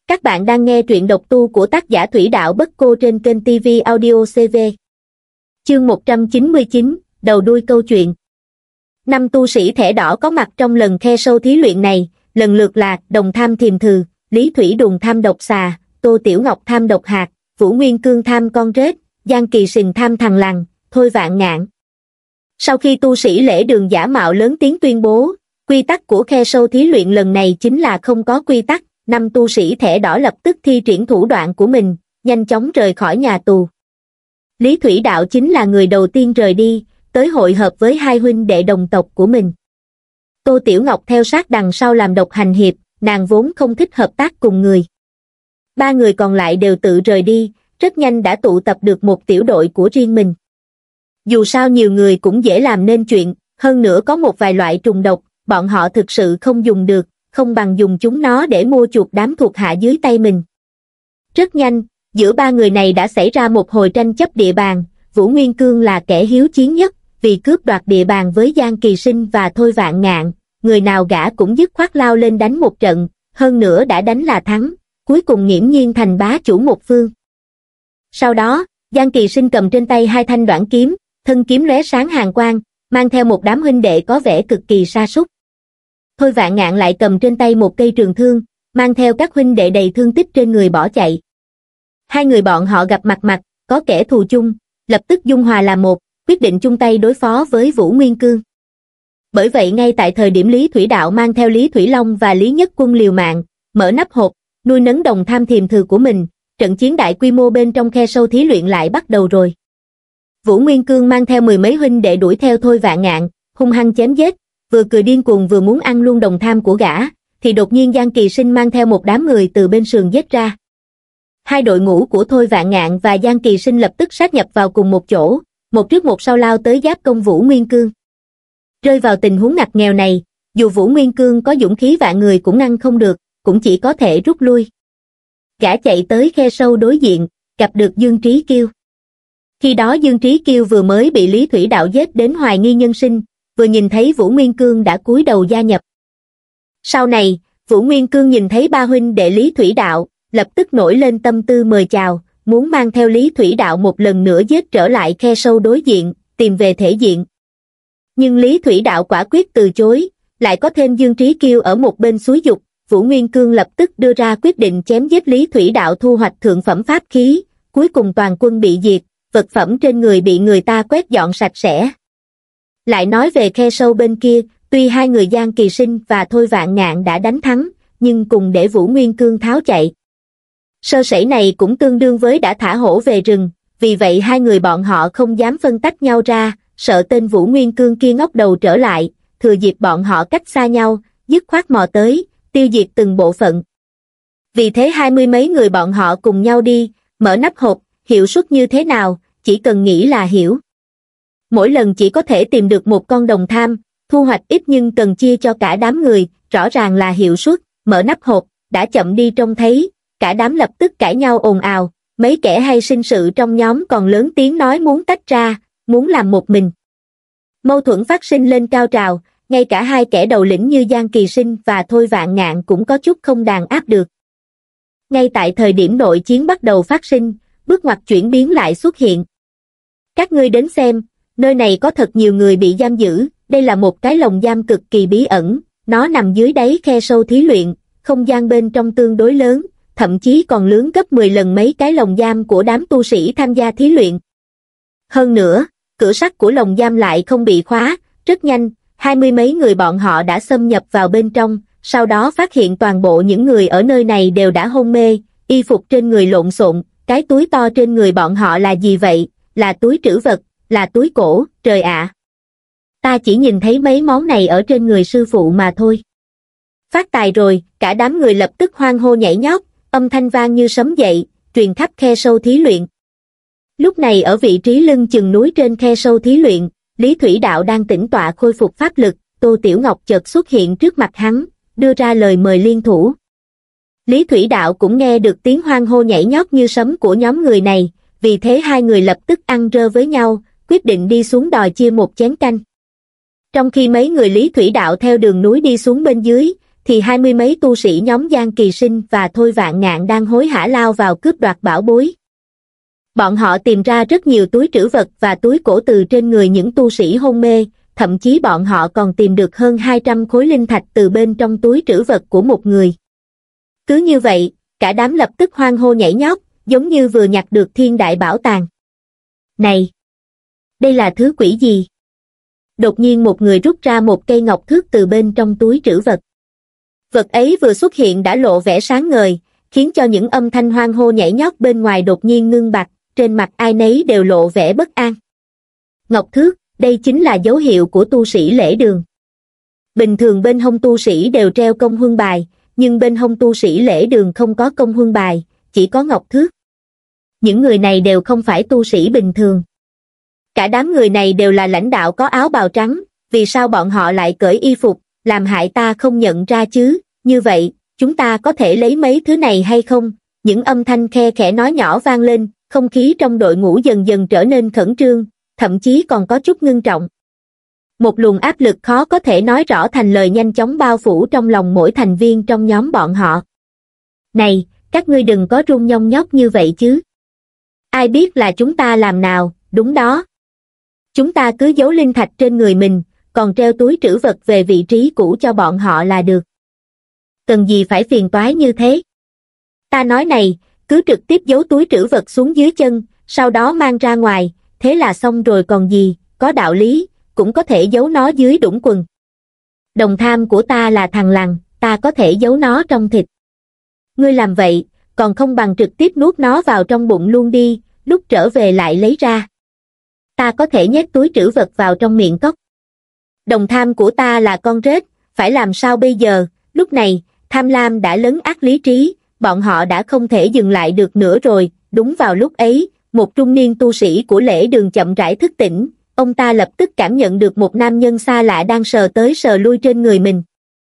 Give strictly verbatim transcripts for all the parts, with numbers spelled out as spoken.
Các bạn đang nghe truyện độc tu của tác giả Thủy Đạo Bất Cô trên kênh ti vi Audio xê vê. Chương một trăm chín mươi chín, đầu đuôi câu chuyện. Năm tu sĩ thẻ đỏ có mặt trong lần khe sâu thí luyện này, lần lượt là Đồng Tham Thiềm Thừ, Lý Thủy Đùng tham độc xà, Tô Tiểu Ngọc tham độc hạt, Vũ Nguyên Cương tham con rết, Giang Kỳ Sình tham thằn lằn, Thôi Vạn Ngạn. Sau khi tu sĩ lễ đường giả mạo lớn tiếng tuyên bố, quy tắc của khe sâu thí luyện lần này chính là không có quy tắc, năm tu sĩ thẻ đỏ lập tức thi triển thủ đoạn của mình, nhanh chóng rời khỏi nhà tù. Lý Thủy Đạo chính là người đầu tiên rời đi, tới hội hợp với hai huynh đệ đồng tộc của mình. Tô Tiểu Ngọc theo sát đằng sau làm độc hành hiệp, nàng vốn không thích hợp tác cùng người. Ba người còn lại đều tự rời đi, rất nhanh đã tụ tập được một tiểu đội của riêng mình. Dù sao nhiều người cũng dễ làm nên chuyện, hơn nữa có một vài loại trùng độc, bọn họ thực sự không dùng được, không bằng dùng chúng nó để mua chuộc đám thuộc hạ dưới tay mình. Rất nhanh, giữa ba người này đã xảy ra một hồi tranh chấp địa bàn, Vũ Nguyên Cương là kẻ hiếu chiến nhất, vì cướp đoạt địa bàn với Giang Kỳ Sinh và Thôi Vạn Ngạn, người nào gã cũng dứt khoát lao lên đánh một trận, hơn nữa đã đánh là thắng, cuối cùng nghiễm nhiên thành bá chủ một phương. Sau đó, Giang Kỳ Sinh cầm trên tay hai thanh đoạn kiếm, thân kiếm lóe sáng hàn quang, mang theo một đám huynh đệ có vẻ cực kỳ sa sút. Thôi Vạn Ngạn lại cầm trên tay một cây trường thương, mang theo các huynh đệ đầy thương tích trên người bỏ chạy. Hai người bọn họ gặp mặt mặt, có kẻ thù chung, lập tức dung hòa là một, quyết định chung tay đối phó với Vũ Nguyên Cương. Bởi vậy ngay tại thời điểm Lý Thủy Đạo mang theo Lý Thủy Long và Lý Nhất Quân liều mạng, mở nắp hộp, nuôi nấng Đồng Tham Thiềm Thừ của mình, trận chiến đại quy mô bên trong khe sâu thí luyện lại bắt đầu rồi. Vũ Nguyên Cương mang theo mười mấy huynh đệ đuổi theo Thôi Vạn Ngạn, hung hăng chém giết, vừa cười điên cuồng vừa muốn ăn luôn đồng tham của gã, thì đột nhiên Giang Kỳ Sinh mang theo một đám người từ bên sườn giết ra. Hai đội ngũ của Thôi Vạn Ngạn và Giang Kỳ Sinh lập tức sát nhập vào cùng một chỗ, một trước một sau lao tới giáp công Vũ Nguyên Cương. Rơi vào tình huống ngặt nghèo này, dù Vũ Nguyên Cương có dũng khí vạn người cũng ngăn không được, cũng chỉ có thể rút lui. Gã chạy tới khe sâu đối diện, gặp được Dương Trí Kiêu. Khi đó Dương Trí Kiêu vừa mới bị Lý Thủy Đạo giết đến hoài nghi nhân sinh, vừa nhìn thấy Vũ Nguyên Cương đã cúi đầu gia nhập. Sau này, Vũ Nguyên Cương nhìn thấy ba huynh đệ Lý Thủy Đạo, lập tức nổi lên tâm tư mời chào, muốn mang theo Lý Thủy Đạo một lần nữa giết trở lại khe sâu đối diện, tìm về thể diện. Nhưng Lý Thủy Đạo quả quyết từ chối, lại có thêm Dương Trí Kiêu ở một bên xúi giục, Vũ Nguyên Cương lập tức đưa ra quyết định chém giết Lý Thủy Đạo thu hoạch thượng phẩm pháp khí, cuối cùng toàn quân bị diệt, vật phẩm trên người bị người ta quét dọn sạch sẽ. Lại nói về khe sâu bên kia, tuy hai người Giang Kỳ Sinh và Thôi Vạn Ngạn đã đánh thắng, nhưng cùng để Vũ Nguyên Cương tháo chạy. Sơ sẩy này cũng tương đương với đã thả hổ về rừng, vì vậy hai người bọn họ không dám phân tách nhau ra, sợ tên Vũ Nguyên Cương kia ngóc đầu trở lại, thừa dịp bọn họ cách xa nhau, dứt khoát mò tới, tiêu diệt từng bộ phận. Vì thế hai mươi mấy người bọn họ cùng nhau đi, mở nắp hộp, hiệu suất như thế nào, chỉ cần nghĩ là hiểu. Mỗi lần chỉ có thể tìm được một con đồng tham, thu hoạch ít nhưng cần chia cho cả đám người, rõ ràng là hiệu suất, mở nắp hộp, đã chậm đi trông thấy, cả đám lập tức cãi nhau ồn ào, mấy kẻ hay sinh sự trong nhóm còn lớn tiếng nói muốn tách ra, muốn làm một mình. Mâu thuẫn phát sinh lên cao trào, ngay cả hai kẻ đầu lĩnh như Giang Kỳ Sinh và Thôi Vạn Ngạn cũng có chút không đàn áp được. Ngay tại thời điểm nội chiến bắt đầu phát sinh, bước ngoặt chuyển biến lại xuất hiện. Các ngươi đến xem, nơi này có thật nhiều người bị giam giữ, đây là một cái lồng giam cực kỳ bí ẩn, nó nằm dưới đáy khe sâu thí luyện, không gian bên trong tương đối lớn, thậm chí còn lớn gấp mười lần mấy cái lồng giam của đám tu sĩ tham gia thí luyện. Hơn nữa, cửa sắt của lồng giam lại không bị khóa, rất nhanh, hai mươi mấy người bọn họ đã xâm nhập vào bên trong, sau đó phát hiện toàn bộ những người ở nơi này đều đã hôn mê, y phục trên người lộn xộn, cái túi to trên người bọn họ là gì vậy, là túi trữ vật, là túi cổ, trời ạ. Ta chỉ nhìn thấy mấy món này ở trên người sư phụ mà thôi. Phát tài rồi, cả đám người lập tức hoan hô nhảy nhót, âm thanh vang như sấm dậy, truyền khắp khe sâu thí luyện. Lúc này ở vị trí lưng chừng núi trên khe sâu thí luyện, Lý Thủy Đạo đang tĩnh tọa khôi phục pháp lực, Tô Tiểu Ngọc chợt xuất hiện trước mặt hắn, đưa ra lời mời liên thủ. Lý Thủy Đạo cũng nghe được tiếng hoan hô nhảy nhót như sấm của nhóm người này, vì thế hai người lập tức ăn rơ với nhau, quyết định đi xuống đòi chia một chén canh. Trong khi mấy người Lý Thủy Đạo theo đường núi đi xuống bên dưới, thì hai mươi mấy tu sĩ nhóm Giang Kỳ Sinh và Thôi Vạn Ngạn đang hối hả lao vào cướp đoạt bảo bối. Bọn họ tìm ra rất nhiều túi trữ vật và túi cổ từ trên người những tu sĩ hôn mê, thậm chí bọn họ còn tìm được hơn hai trăm khối linh thạch từ bên trong túi trữ vật của một người. Cứ như vậy, cả đám lập tức hoan hô nhảy nhót, giống như vừa nhặt được thiên đại bảo tàng. Này! Đây là thứ quỷ gì? Đột nhiên một người rút ra một cây ngọc thước từ bên trong túi trữ vật. Vật ấy vừa xuất hiện đã lộ vẻ sáng ngời, khiến cho những âm thanh hoan hô nhảy nhót bên ngoài đột nhiên ngưng bặt, trên mặt ai nấy đều lộ vẻ bất an. Ngọc thước, đây chính là dấu hiệu của tu sĩ lễ đường. Bình thường bên hông tu sĩ đều treo công huân bài, nhưng bên hông tu sĩ lễ đường không có công huân bài, chỉ có ngọc thước. Những người này đều không phải tu sĩ bình thường. Cả đám người này đều là lãnh đạo có áo bào trắng, vì sao bọn họ lại cởi y phục, làm hại ta không nhận ra chứ, như vậy, chúng ta có thể lấy mấy thứ này hay không? Những âm thanh khe khẽ nói nhỏ vang lên, không khí trong đội ngũ dần dần trở nên khẩn trương, thậm chí còn có chút ngưng trọng. Một luồng áp lực khó có thể nói rõ thành lời nhanh chóng bao phủ trong lòng mỗi thành viên trong nhóm bọn họ. Này, các ngươi đừng có run nhông nhóc như vậy chứ. Ai biết là chúng ta làm nào, đúng đó. Chúng ta cứ giấu linh thạch trên người mình, còn treo túi trữ vật về vị trí cũ cho bọn họ là được. Cần gì phải phiền toái như thế? Ta nói này, cứ trực tiếp giấu túi trữ vật xuống dưới chân, sau đó mang ra ngoài, thế là xong rồi còn gì, có đạo lý, cũng có thể giấu nó dưới đũng quần. Đồng tham của ta là thằng lằn, ta có thể giấu nó trong thịt. Ngươi làm vậy, còn không bằng trực tiếp nuốt nó vào trong bụng luôn đi, lúc trở về lại lấy ra. Ta có thể nhét túi trữ vật vào trong miệng cóc. Đồng tham của ta là con rết, phải làm sao bây giờ? Lúc này, tham lam đã lấn át lý trí, bọn họ đã không thể dừng lại được nữa rồi. Đúng vào lúc ấy, một trung niên tu sĩ của lễ đường chậm rãi thức tỉnh, ông ta lập tức cảm nhận được một nam nhân xa lạ đang sờ tới sờ lui trên người mình.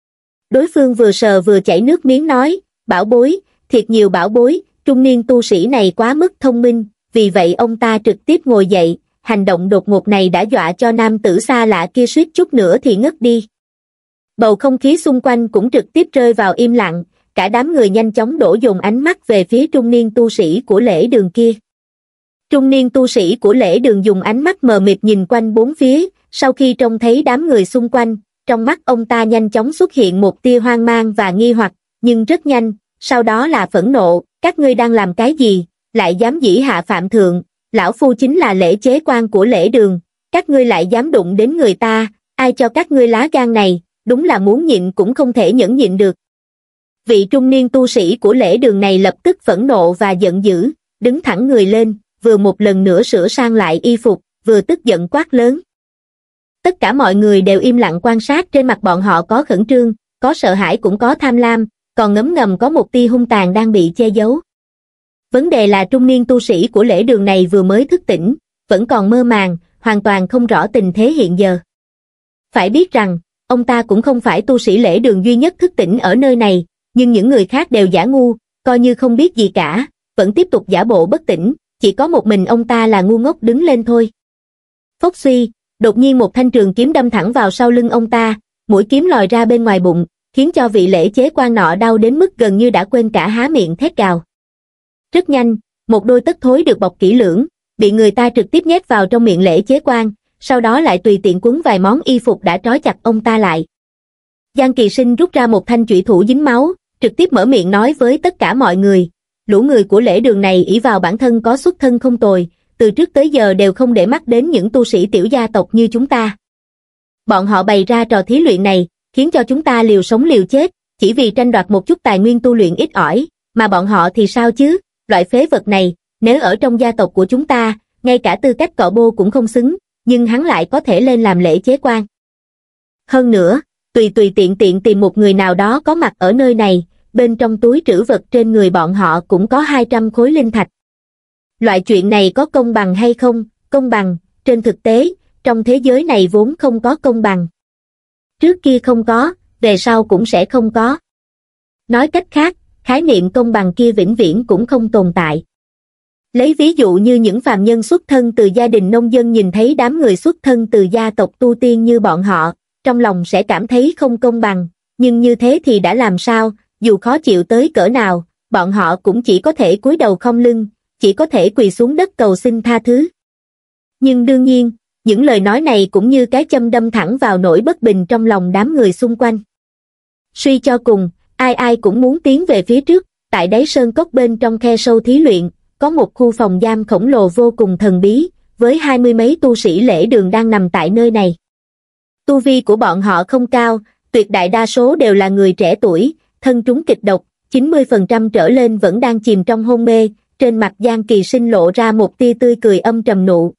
Đối phương vừa sờ vừa chảy nước miếng nói, bảo bối, thiệt nhiều bảo bối, trung niên tu sĩ này quá mức thông minh, vì vậy ông ta trực tiếp ngồi dậy, hành động đột ngột này đã dọa cho nam tử xa lạ kia suýt chút nữa thì ngất đi. Bầu không khí xung quanh cũng trực tiếp rơi vào im lặng, cả đám người nhanh chóng đổ dồn ánh mắt về phía trung niên tu sĩ của lễ đường kia. Trung niên tu sĩ của lễ đường dùng ánh mắt mờ mịt nhìn quanh bốn phía, sau khi trông thấy đám người xung quanh, trong mắt ông ta nhanh chóng xuất hiện một tia hoang mang và nghi hoặc, nhưng rất nhanh, sau đó là phẫn nộ, các ngươi đang làm cái gì, lại dám dĩ hạ phạm thượng, lão phu chính là lễ chế quan của lễ đường, các ngươi lại dám đụng đến người ta, ai cho các ngươi lá gan này, đúng là muốn nhịn cũng không thể nhẫn nhịn được. Vị trung niên tu sĩ của lễ đường này lập tức phẫn nộ và giận dữ, đứng thẳng người lên, vừa một lần nữa sửa sang lại y phục, vừa tức giận quát lớn. Tất cả mọi người đều im lặng quan sát, trên mặt bọn họ có khẩn trương, có sợ hãi cũng có tham lam, còn ngấm ngầm có một tia hung tàn đang bị che giấu. Vấn đề là trung niên tu sĩ của lễ đường này vừa mới thức tỉnh, vẫn còn mơ màng, hoàn toàn không rõ tình thế hiện giờ. Phải biết rằng, ông ta cũng không phải tu sĩ lễ đường duy nhất thức tỉnh ở nơi này, nhưng những người khác đều giả ngu, coi như không biết gì cả, vẫn tiếp tục giả bộ bất tỉnh, chỉ có một mình ông ta là ngu ngốc đứng lên thôi. Phốc suy, đột nhiên một thanh trường kiếm đâm thẳng vào sau lưng ông ta, mũi kiếm lòi ra bên ngoài bụng, khiến cho vị lễ chế quan nọ đau đến mức gần như đã quên cả há miệng thét gào. Rất nhanh, một đôi tất thối được bọc kỹ lưỡng, bị người ta trực tiếp nhét vào trong miệng lễ chế quan, sau đó lại tùy tiện quấn vài món y phục đã trói chặt ông ta lại. Giang Kỳ Sinh rút ra một thanh chủy thủ dính máu, trực tiếp mở miệng nói với tất cả mọi người, lũ người của lễ đường này ỷ vào bản thân có xuất thân không tồi, từ trước tới giờ đều không để mắt đến những tu sĩ tiểu gia tộc như chúng ta. Bọn họ bày ra trò thí luyện này, khiến cho chúng ta liều sống liều chết, chỉ vì tranh đoạt một chút tài nguyên tu luyện ít ỏi, mà bọn họ thì sao chứ, loại phế vật này, nếu ở trong gia tộc của chúng ta, ngay cả tư cách cọ bô cũng không xứng, nhưng hắn lại có thể lên làm lễ chế quan. Hơn nữa, tùy tùy tiện tiện tìm một người nào đó có mặt ở nơi này, bên trong túi trữ vật trên người bọn họ cũng có hai trăm khối linh thạch. Loại chuyện này có công bằng hay không? Công bằng, trên thực tế, trong thế giới này vốn không có công bằng. Trước kia không có, về sau cũng sẽ không có. Nói cách khác, khái niệm công bằng kia vĩnh viễn cũng không tồn tại. Lấy ví dụ như những phàm nhân xuất thân từ gia đình nông dân nhìn thấy đám người xuất thân từ gia tộc tu tiên như bọn họ, trong lòng sẽ cảm thấy không công bằng, nhưng như thế thì đã làm sao, dù khó chịu tới cỡ nào, bọn họ cũng chỉ có thể cúi đầu khom lưng, chỉ có thể quỳ xuống đất cầu xin tha thứ. Nhưng đương nhiên, những lời nói này cũng như cái châm đâm thẳng vào nỗi bất bình trong lòng đám người xung quanh. Suy cho cùng, ai ai cũng muốn tiến về phía trước, tại đáy sơn cốc bên trong khe sâu thí luyện, có một khu phòng giam khổng lồ vô cùng thần bí, với hai mươi mấy tu sĩ lễ đường đang nằm tại nơi này. Tu vi của bọn họ không cao, tuyệt đại đa số đều là người trẻ tuổi, thân trúng kịch độc, chín mươi phần trăm trở lên vẫn đang chìm trong hôn mê, trên mặt Giang Kỳ Sinh lộ ra một tia tươi cười âm trầm nụ.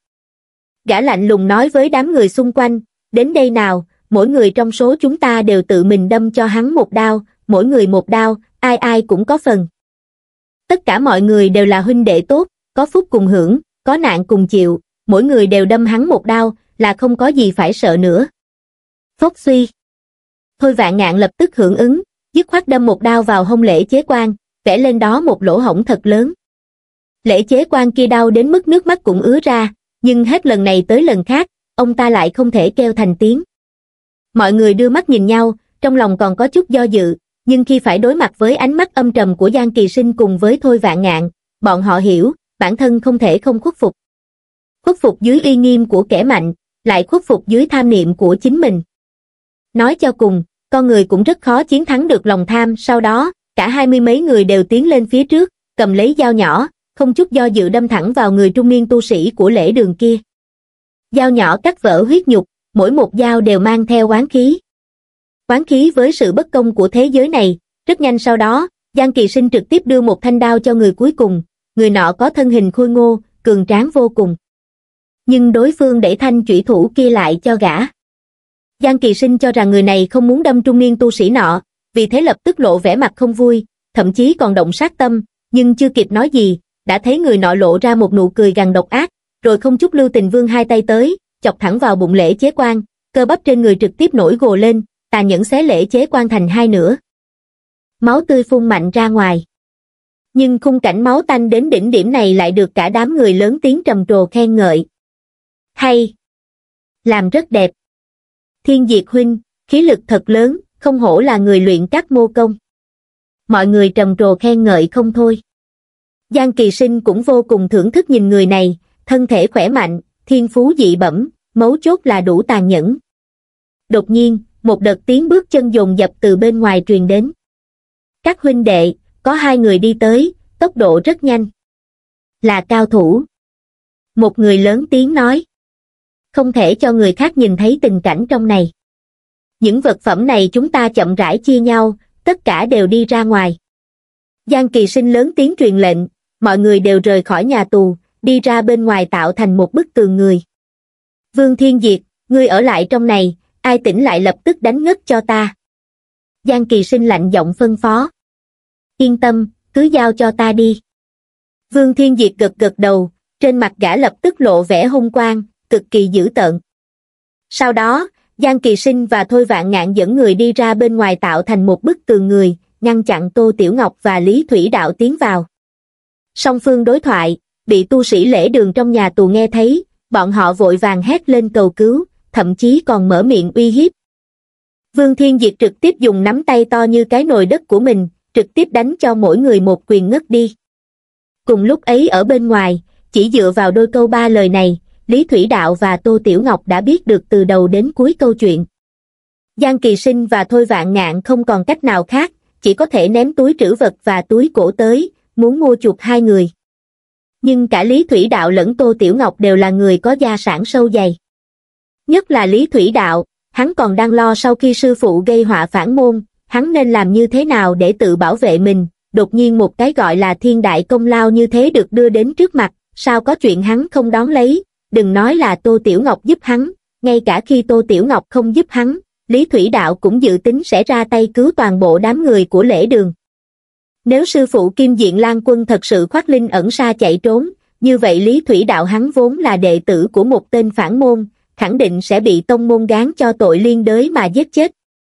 Gã lạnh lùng nói với đám người xung quanh, đến đây nào, mỗi người trong số chúng ta đều tự mình đâm cho hắn một đao, mỗi người một đao, ai ai cũng có phần. Tất cả mọi người đều là huynh đệ tốt, có phúc cùng hưởng, có nạn cùng chịu, mỗi người đều đâm hắn một đao, là không có gì phải sợ nữa. Phốc suy. Thôi Vạn Ngạn lập tức hưởng ứng, dứt khoát đâm một đao vào hông Lễ Chế Quan, vẽ lên đó một lỗ hổng thật lớn. Lễ Chế Quan kia đau đến mức nước mắt cũng ứa ra, nhưng hết lần này tới lần khác, ông ta lại không thể kêu thành tiếng. Mọi người đưa mắt nhìn nhau, trong lòng còn có chút do dự, nhưng khi phải đối mặt với ánh mắt âm trầm của Giang Kỳ Sinh cùng với Thôi Vạn Ngạn, bọn họ hiểu, bản thân không thể không khuất phục. Khuất phục dưới uy nghiêm của kẻ mạnh, lại khuất phục dưới tham niệm của chính mình. Nói cho cùng, con người cũng rất khó chiến thắng được lòng tham. Sau đó, cả hai mươi mấy người đều tiến lên phía trước, cầm lấy dao nhỏ, không chút do dự đâm thẳng vào người trung niên tu sĩ của lễ đường kia. Dao nhỏ cắt vỡ huyết nhục, mỗi một dao đều mang theo oán khí. Oán khí với sự bất công của thế giới này. Rất nhanh sau đó, Giang Kỳ Sinh trực tiếp đưa một thanh đao cho người cuối cùng, người nọ có thân hình khôi ngô, cường tráng vô cùng. Nhưng đối phương đẩy thanh chủy thủ kia lại cho gã. Giang Kỳ Sinh cho rằng người này không muốn đâm trung niên tu sĩ nọ, vì thế lập tức lộ vẻ mặt không vui, thậm chí còn động sát tâm, nhưng chưa kịp nói gì, đã thấy người nọ lộ ra một nụ cười gằn độc ác, rồi không chút lưu tình vươn hai tay tới, chọc thẳng vào bụng Lễ Chế Quan, cơ bắp trên người trực tiếp nổi gồ lên, tàn nhẫn xé Lễ Chế Quan thành hai nửa. Máu tươi phun mạnh ra ngoài. Nhưng khung cảnh máu tanh đến đỉnh điểm này lại được cả đám người lớn tiếng trầm trồ khen ngợi. Hay! Làm rất đẹp! Thiên Diệt huynh, khí lực thật lớn, không hổ là người luyện các mô công. Mọi người trầm trồ khen ngợi không thôi. Giang Kỳ Sinh cũng vô cùng thưởng thức nhìn người này, thân thể khỏe mạnh, thiên phú dị bẩm, mấu chốt là đủ tàn nhẫn. Đột nhiên, một đợt tiếng bước chân dồn dập từ bên ngoài truyền đến. Các huynh đệ, có hai người đi tới, tốc độ rất nhanh. Là cao thủ. Một người lớn tiếng nói. Không thể cho người khác nhìn thấy tình cảnh trong này. Những vật phẩm này chúng ta chậm rãi chia nhau, tất cả đều đi ra ngoài. Giang Kỳ Sinh lớn tiếng truyền lệnh, mọi người đều rời khỏi nhà tù, đi ra bên ngoài tạo thành một bức tường người. Vương Thiên Diệt, ngươi ở lại trong này, ai tỉnh lại lập tức đánh ngất cho ta. Giang Kỳ Sinh lạnh giọng phân phó. Yên tâm, cứ giao cho ta đi. Vương Thiên Diệt gật gật đầu, trên mặt gã lập tức lộ vẻ hung quang, cực kỳ dữ tợn. Sau đó, Giang Kỳ Sinh và Thôi Vạn Ngạn dẫn người đi ra bên ngoài tạo thành một bức tường người, ngăn chặn Tô Tiểu Ngọc và Lý Thủy Đạo tiến vào. Song phương đối thoại, bị tu sĩ lễ đường trong nhà tù nghe thấy, bọn họ vội vàng hét lên cầu cứu, thậm chí còn mở miệng uy hiếp. Vương Thiên Diệt trực tiếp dùng nắm tay to như cái nồi đất của mình, trực tiếp đánh cho mỗi người một quyền ngất đi. Cùng lúc ấy ở bên ngoài, chỉ dựa vào đôi câu ba lời này, Lý Thủy Đạo và Tô Tiểu Ngọc đã biết được từ đầu đến cuối câu chuyện. Giang Kỳ Sinh và Thôi Vạn Ngạn không còn cách nào khác, chỉ có thể ném túi trữ vật và túi cổ tới, muốn mua chuộc hai người. Nhưng cả Lý Thủy Đạo lẫn Tô Tiểu Ngọc đều là người có gia sản sâu dày. Nhất là Lý Thủy Đạo, hắn còn đang lo sau khi sư phụ gây họa phản môn, hắn nên làm như thế nào để tự bảo vệ mình, đột nhiên một cái gọi là thiên đại công lao như thế được đưa đến trước mặt, sao có chuyện hắn không đón lấy, đừng nói là Tô Tiểu Ngọc giúp hắn, ngay cả khi Tô Tiểu Ngọc không giúp hắn, Lý Thủy Đạo cũng dự tính sẽ ra tay cứu toàn bộ đám người của lễ đường. Nếu sư phụ Kim Diện Lan Quân thật sự khoác linh ẩn sa chạy trốn, như vậy Lý Thủy Đạo hắn vốn là đệ tử của một tên phản môn, khẳng định sẽ bị tông môn gán cho tội liên đới mà giết chết.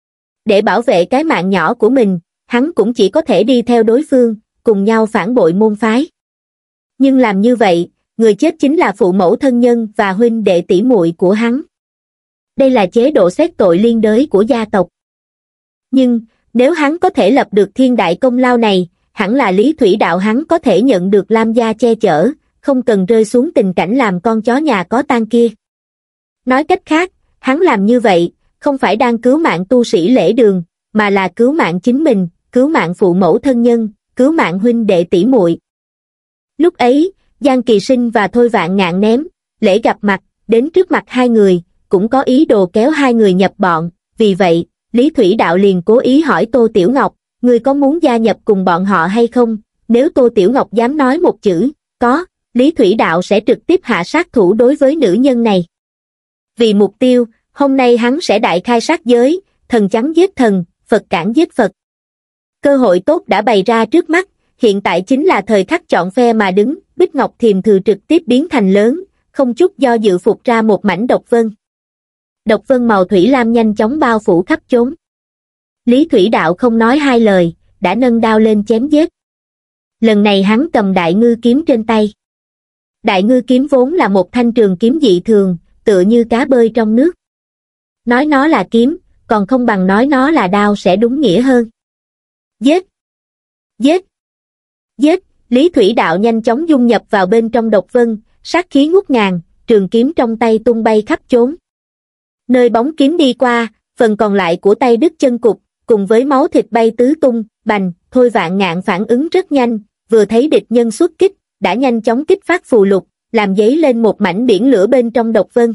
Để bảo vệ cái mạng nhỏ của mình, hắn cũng chỉ có thể đi theo đối phương, cùng nhau phản bội môn phái. Nhưng làm như vậy, người chết chính là phụ mẫu thân nhân và huynh đệ tỷ muội của hắn. Đây là chế độ xét tội liên đới của gia tộc. Nhưng, nếu hắn có thể lập được thiên đại công lao này, hẳn là Lý Thủy Đạo hắn có thể nhận được Lam gia che chở, không cần rơi xuống tình cảnh làm con chó nhà có tang kia. Nói cách khác, hắn làm như vậy, không phải đang cứu mạng tu sĩ Lễ Đường, mà là cứu mạng chính mình, cứu mạng phụ mẫu thân nhân, cứu mạng huynh đệ tỷ muội. Lúc ấy, Giang Kỳ Sinh và Thôi Vạn Ngạn ném lễ gặp mặt, đến trước mặt hai người, cũng có ý đồ kéo hai người nhập bọn, vì vậy, Lý Thủy Đạo liền cố ý hỏi Tô Tiểu Ngọc, ngươi có muốn gia nhập cùng bọn họ hay không? Nếu Tô Tiểu Ngọc dám nói một chữ, có, Lý Thủy Đạo sẽ trực tiếp hạ sát thủ đối với nữ nhân này. Vì mục tiêu, hôm nay hắn sẽ đại khai sát giới, thần chắn giết thần, Phật cản giết Phật. Cơ hội tốt đã bày ra trước mắt, hiện tại chính là thời khắc chọn phe mà đứng, Bích Ngọc Thiềm Thừ trực tiếp biến thành lớn, không chút do dự phục ra một mảnh độc vân. Độc vân màu thủy lam nhanh chóng bao phủ khắp chốn. Lý Thủy Đạo không nói hai lời, đã nâng đao lên chém giết. Lần này hắn cầm đại ngư kiếm trên tay. Đại ngư kiếm vốn là một thanh trường kiếm dị thường, tựa như cá bơi trong nước. Nói nó là kiếm, còn không bằng nói nó là đao sẽ đúng nghĩa hơn. Giết! Giết! Giết! Lý Thủy Đạo nhanh chóng dung nhập vào bên trong độc vân, sát khí ngút ngàn, trường kiếm trong tay tung bay khắp chốn. Nơi bóng kiếm đi qua, phần còn lại của tay đứt chân cụt, cùng với máu thịt bay tứ tung, bành, Thôi Vạn Ngạn phản ứng rất nhanh, vừa thấy địch nhân xuất kích, đã nhanh chóng kích phát phù lục, làm dấy lên một mảnh biển lửa bên trong độc vân.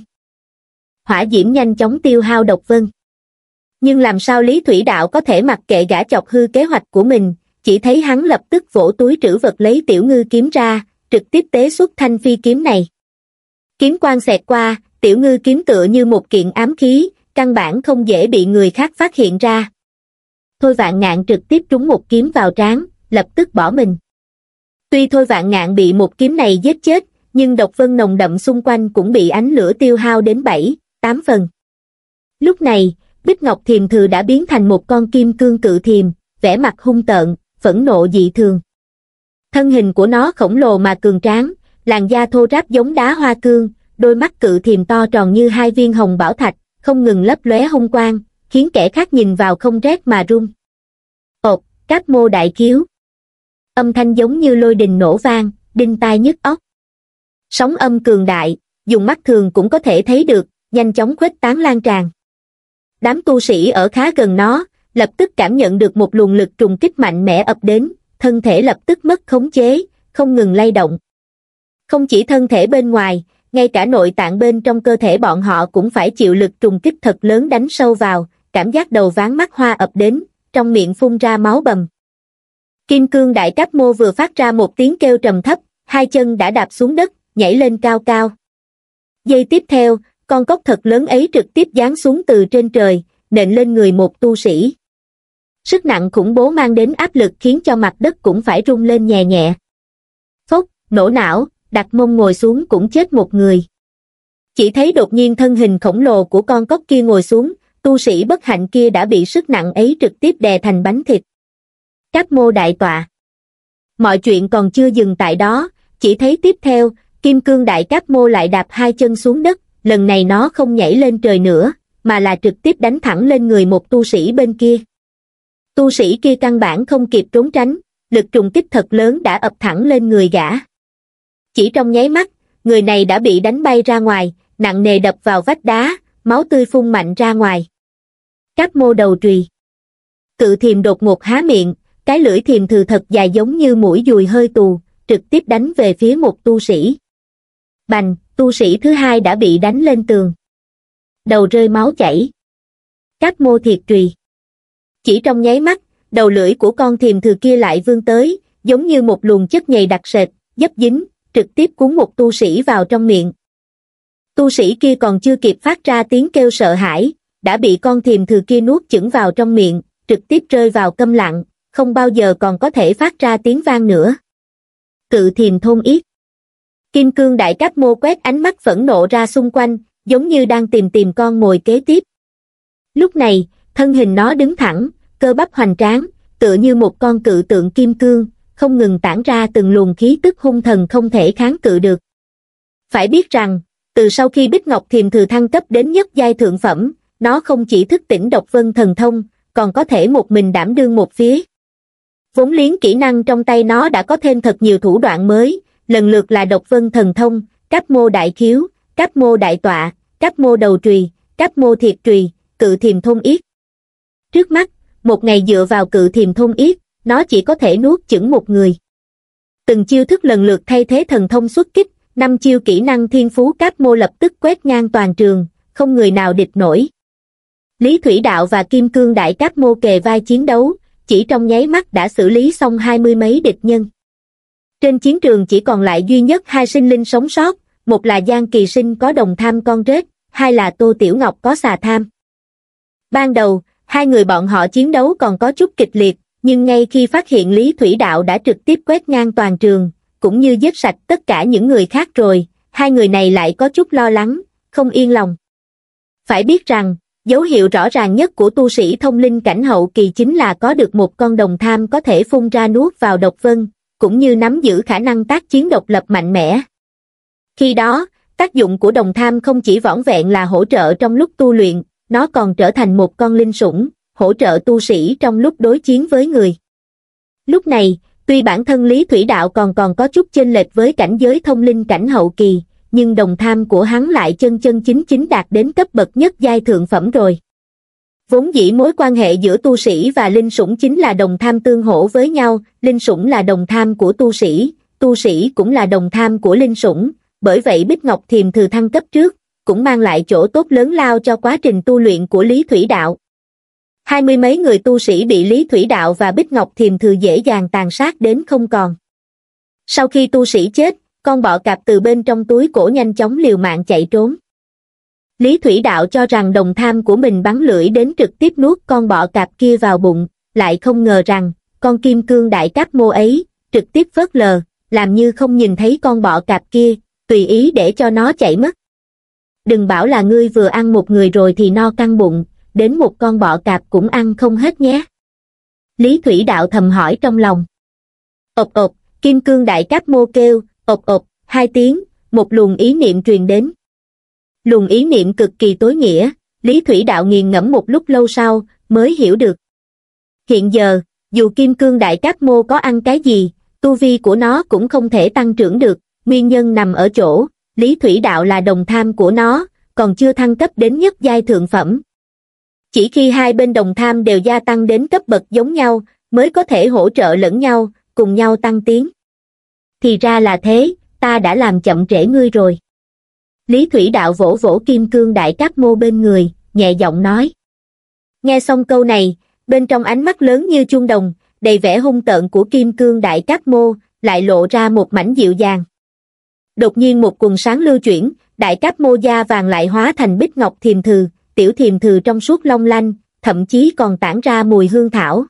Hỏa diễm nhanh chóng tiêu hao độc vân. Nhưng làm sao Lý Thủy Đạo có thể mặc kệ gã chọc hư kế hoạch của mình, chỉ thấy hắn lập tức vỗ túi trữ vật lấy tiểu ngư kiếm ra, trực tiếp tế xuất thanh phi kiếm này. Kiếm quang xẹt qua, tiểu ngư kiếm tựa như một kiện ám khí, căn bản không dễ bị người khác phát hiện ra. Thôi Vạn Ngạn trực tiếp trúng một kiếm vào trán, lập tức bỏ mình. Tuy Thôi Vạn Ngạn bị một kiếm này giết chết, nhưng độc vân nồng đậm xung quanh cũng bị ánh lửa tiêu hao đến bảy, tám phần. Lúc này, Bích Ngọc Thiềm Thừ đã biến thành một con kim cương cự thiềm, vẻ mặt hung tợn, phẫn nộ dị thường. Thân hình của nó khổng lồ mà cường tráng, làn da thô ráp giống đá hoa cương, đôi mắt cự thiềm to tròn như hai viên hồng bảo thạch, không ngừng lấp lóe hung quang, khiến kẻ khác nhìn vào không rét mà run. Ột, Cáp Mô đại kiếu. Âm thanh giống như lôi đình nổ vang, đinh tai nhức óc. Sóng âm cường đại, dùng mắt thường cũng có thể thấy được, nhanh chóng khuếch tán lan tràn. Đám tu sĩ ở khá gần nó, lập tức cảm nhận được một luồng lực trùng kích mạnh mẽ ập đến, thân thể lập tức mất khống chế, không ngừng lay động. Không chỉ thân thể bên ngoài, ngay cả nội tạng bên trong cơ thể bọn họ cũng phải chịu lực trùng kích thật lớn đánh sâu vào, cảm giác đầu váng mắt hoa ập đến, trong miệng phun ra máu bầm. Kim cương đại Cáp Mô vừa phát ra một tiếng kêu trầm thấp, hai chân đã đạp xuống đất, nhảy lên cao cao. Giây tiếp theo, con cốc thật lớn ấy trực tiếp giáng xuống từ trên trời, nện lên người một tu sĩ. Sức nặng khủng bố mang đến áp lực khiến cho mặt đất cũng phải rung lên nhẹ nhẹ. Phốc, nổ não, đặt mông ngồi xuống cũng chết một người. Chỉ thấy đột nhiên thân hình khổng lồ của con cốc kia ngồi xuống, tu sĩ bất hạnh kia đã bị sức nặng ấy trực tiếp đè thành bánh thịt. Cáp Mô đại tọa. Mọi chuyện còn chưa dừng tại đó, chỉ thấy tiếp theo, kim cương đại Cáp Mô lại đạp hai chân xuống đất, lần này nó không nhảy lên trời nữa, mà là trực tiếp đánh thẳng lên người một tu sĩ bên kia. Tu sĩ kia căn bản không kịp trốn tránh, lực trùng kích thật lớn đã ập thẳng lên người gã. Chỉ trong nháy mắt, người này đã bị đánh bay ra ngoài, nặng nề đập vào vách đá, máu tươi phun mạnh ra ngoài. Cáp Mô đầu trùy. Cự thiềm đột ngột há miệng, cái lưỡi thiềm thừ thật dài giống như mũi dùi hơi tù, trực tiếp đánh về phía một tu sĩ. Bành, tu sĩ thứ hai đã bị đánh lên tường. Đầu rơi máu chảy. Cáp Mô thiệt trùy. Chỉ trong nháy mắt, đầu lưỡi của con thiềm thừ kia lại vươn tới, giống như một luồng chất nhầy đặc sệt, dấp dính, trực tiếp cuốn một tu sĩ vào trong miệng. Tu sĩ kia còn chưa kịp phát ra tiếng kêu sợ hãi, đã bị con thiềm thừ kia nuốt chửng vào trong miệng, trực tiếp rơi vào câm lặng, không bao giờ còn có thể phát ra tiếng vang nữa. Cự thiềm thôn yết. Kim cương đại Cáp Mô quét ánh mắt phẫn nộ ra xung quanh, giống như đang tìm tìm con mồi kế tiếp. Lúc này, thân hình nó đứng thẳng, cơ bắp hoành tráng, tựa như một con cự tượng kim cương, không ngừng tản ra từng luồng khí tức hung thần không thể kháng cự được. Phải biết rằng, từ sau khi Bích Ngọc Thiềm Thừ thăng cấp đến nhất giai thượng phẩm, nó không chỉ thức tỉnh độc vân thần thông, còn có thể một mình đảm đương một phía. Vốn liếng kỹ năng trong tay nó đã có thêm thật nhiều thủ đoạn mới, lần lượt là độc vân thần thông, cáp mô đại khiếu, cáp mô đại tọa, cáp mô đầu trùy, cáp mô thiệt trùy, cự thiềm thôn yết. Trước mắt, một ngày dựa vào cự thiềm thôn yết, nó chỉ có thể nuốt chửng một người. Từng chiêu thức lần lượt thay thế thần thông xuất kích, năm chiêu kỹ năng thiên phú cáp mô lập tức quét ngang toàn trường, không người nào địch nổi. Lý Thủy Đạo và Kim Cương Đại Cáp Mô kề vai chiến đấu, chỉ trong nháy mắt đã xử lý xong hai mươi mấy địch nhân. Trên chiến trường chỉ còn lại duy nhất hai sinh linh sống sót, một là Giang Kỳ Sinh có đồng tham con rết, hai là Tô Tiểu Ngọc có xà tham. Ban đầu, hai người bọn họ chiến đấu còn có chút kịch liệt, nhưng ngay khi phát hiện Lý Thủy Đạo đã trực tiếp quét ngang toàn trường, cũng như giết sạch tất cả những người khác rồi, hai người này lại có chút lo lắng, không yên lòng. Phải biết rằng, dấu hiệu rõ ràng nhất của tu sĩ thông linh cảnh hậu kỳ chính là có được một con đồng tham có thể phun ra nuốt vào độc vân, cũng như nắm giữ khả năng tác chiến độc lập mạnh mẽ. Khi đó, tác dụng của đồng tham không chỉ vỏn vẹn là hỗ trợ trong lúc tu luyện, nó còn trở thành một con linh sủng, hỗ trợ tu sĩ trong lúc đối chiến với người. Lúc này, tuy bản thân Lý Thủy Đạo còn còn có chút chênh lệch với cảnh giới thông linh cảnh hậu kỳ, nhưng đồng tham của hắn lại chân chân chính chính đạt đến cấp bậc nhất giai thượng phẩm rồi. Vốn dĩ mối quan hệ giữa tu sĩ và linh sủng chính là đồng tham tương hỗ với nhau, linh sủng là đồng tham của tu sĩ, tu sĩ cũng là đồng tham của linh sủng, bởi vậy Bích Ngọc Thiềm Thừ thăng cấp trước, cũng mang lại chỗ tốt lớn lao cho quá trình tu luyện của Lý Thủy Đạo. Hai mươi mấy người tu sĩ bị Lý Thủy Đạo và Bích Ngọc Thiềm Thừ dễ dàng tàn sát đến không còn. Sau khi tu sĩ chết, con bọ cạp từ bên trong túi cổ nhanh chóng liều mạng chạy trốn. Lý Thủy Đạo cho rằng đồng tham của mình bắn lưỡi đến trực tiếp nuốt con bọ cạp kia vào bụng, lại không ngờ rằng, con kim cương đại cáp mô ấy, trực tiếp phớt lờ, làm như không nhìn thấy con bọ cạp kia, tùy ý để cho nó chạy mất. Đừng bảo là ngươi vừa ăn một người rồi thì no căng bụng, đến một con bọ cạp cũng ăn không hết nhé. Lý Thủy Đạo thầm hỏi trong lòng. Ộp ộp, kim cương đại cáp mô kêu, ộp ộp, hai tiếng, một luồng ý niệm truyền đến. Luồng ý niệm cực kỳ tối nghĩa, Lý Thủy Đạo nghiền ngẫm một lúc lâu sau, mới hiểu được. Hiện giờ, dù kim cương đại cáp mô có ăn cái gì, tu vi của nó cũng không thể tăng trưởng được, nguyên nhân nằm ở chỗ, Lý Thủy Đạo là đồng tham của nó, còn chưa thăng cấp đến nhất giai thượng phẩm. Chỉ khi hai bên đồng tham đều gia tăng đến cấp bậc giống nhau, mới có thể hỗ trợ lẫn nhau, cùng nhau tăng tiến. Thì ra là thế, ta đã làm chậm trễ ngươi rồi. Lý Thủy Đạo vỗ vỗ kim cương đại cáp mô bên người, nhẹ giọng nói. Nghe xong câu này, bên trong ánh mắt lớn như chuông đồng, đầy vẻ hung tợn của kim cương đại cáp mô, lại lộ ra một mảnh dịu dàng. Đột nhiên một quần sáng lưu chuyển, đại cáp mô da vàng lại hóa thành Bích Ngọc Thiềm Thừ, tiểu thiềm thừ trong suốt long lanh, thậm chí còn tản ra mùi hương thảo.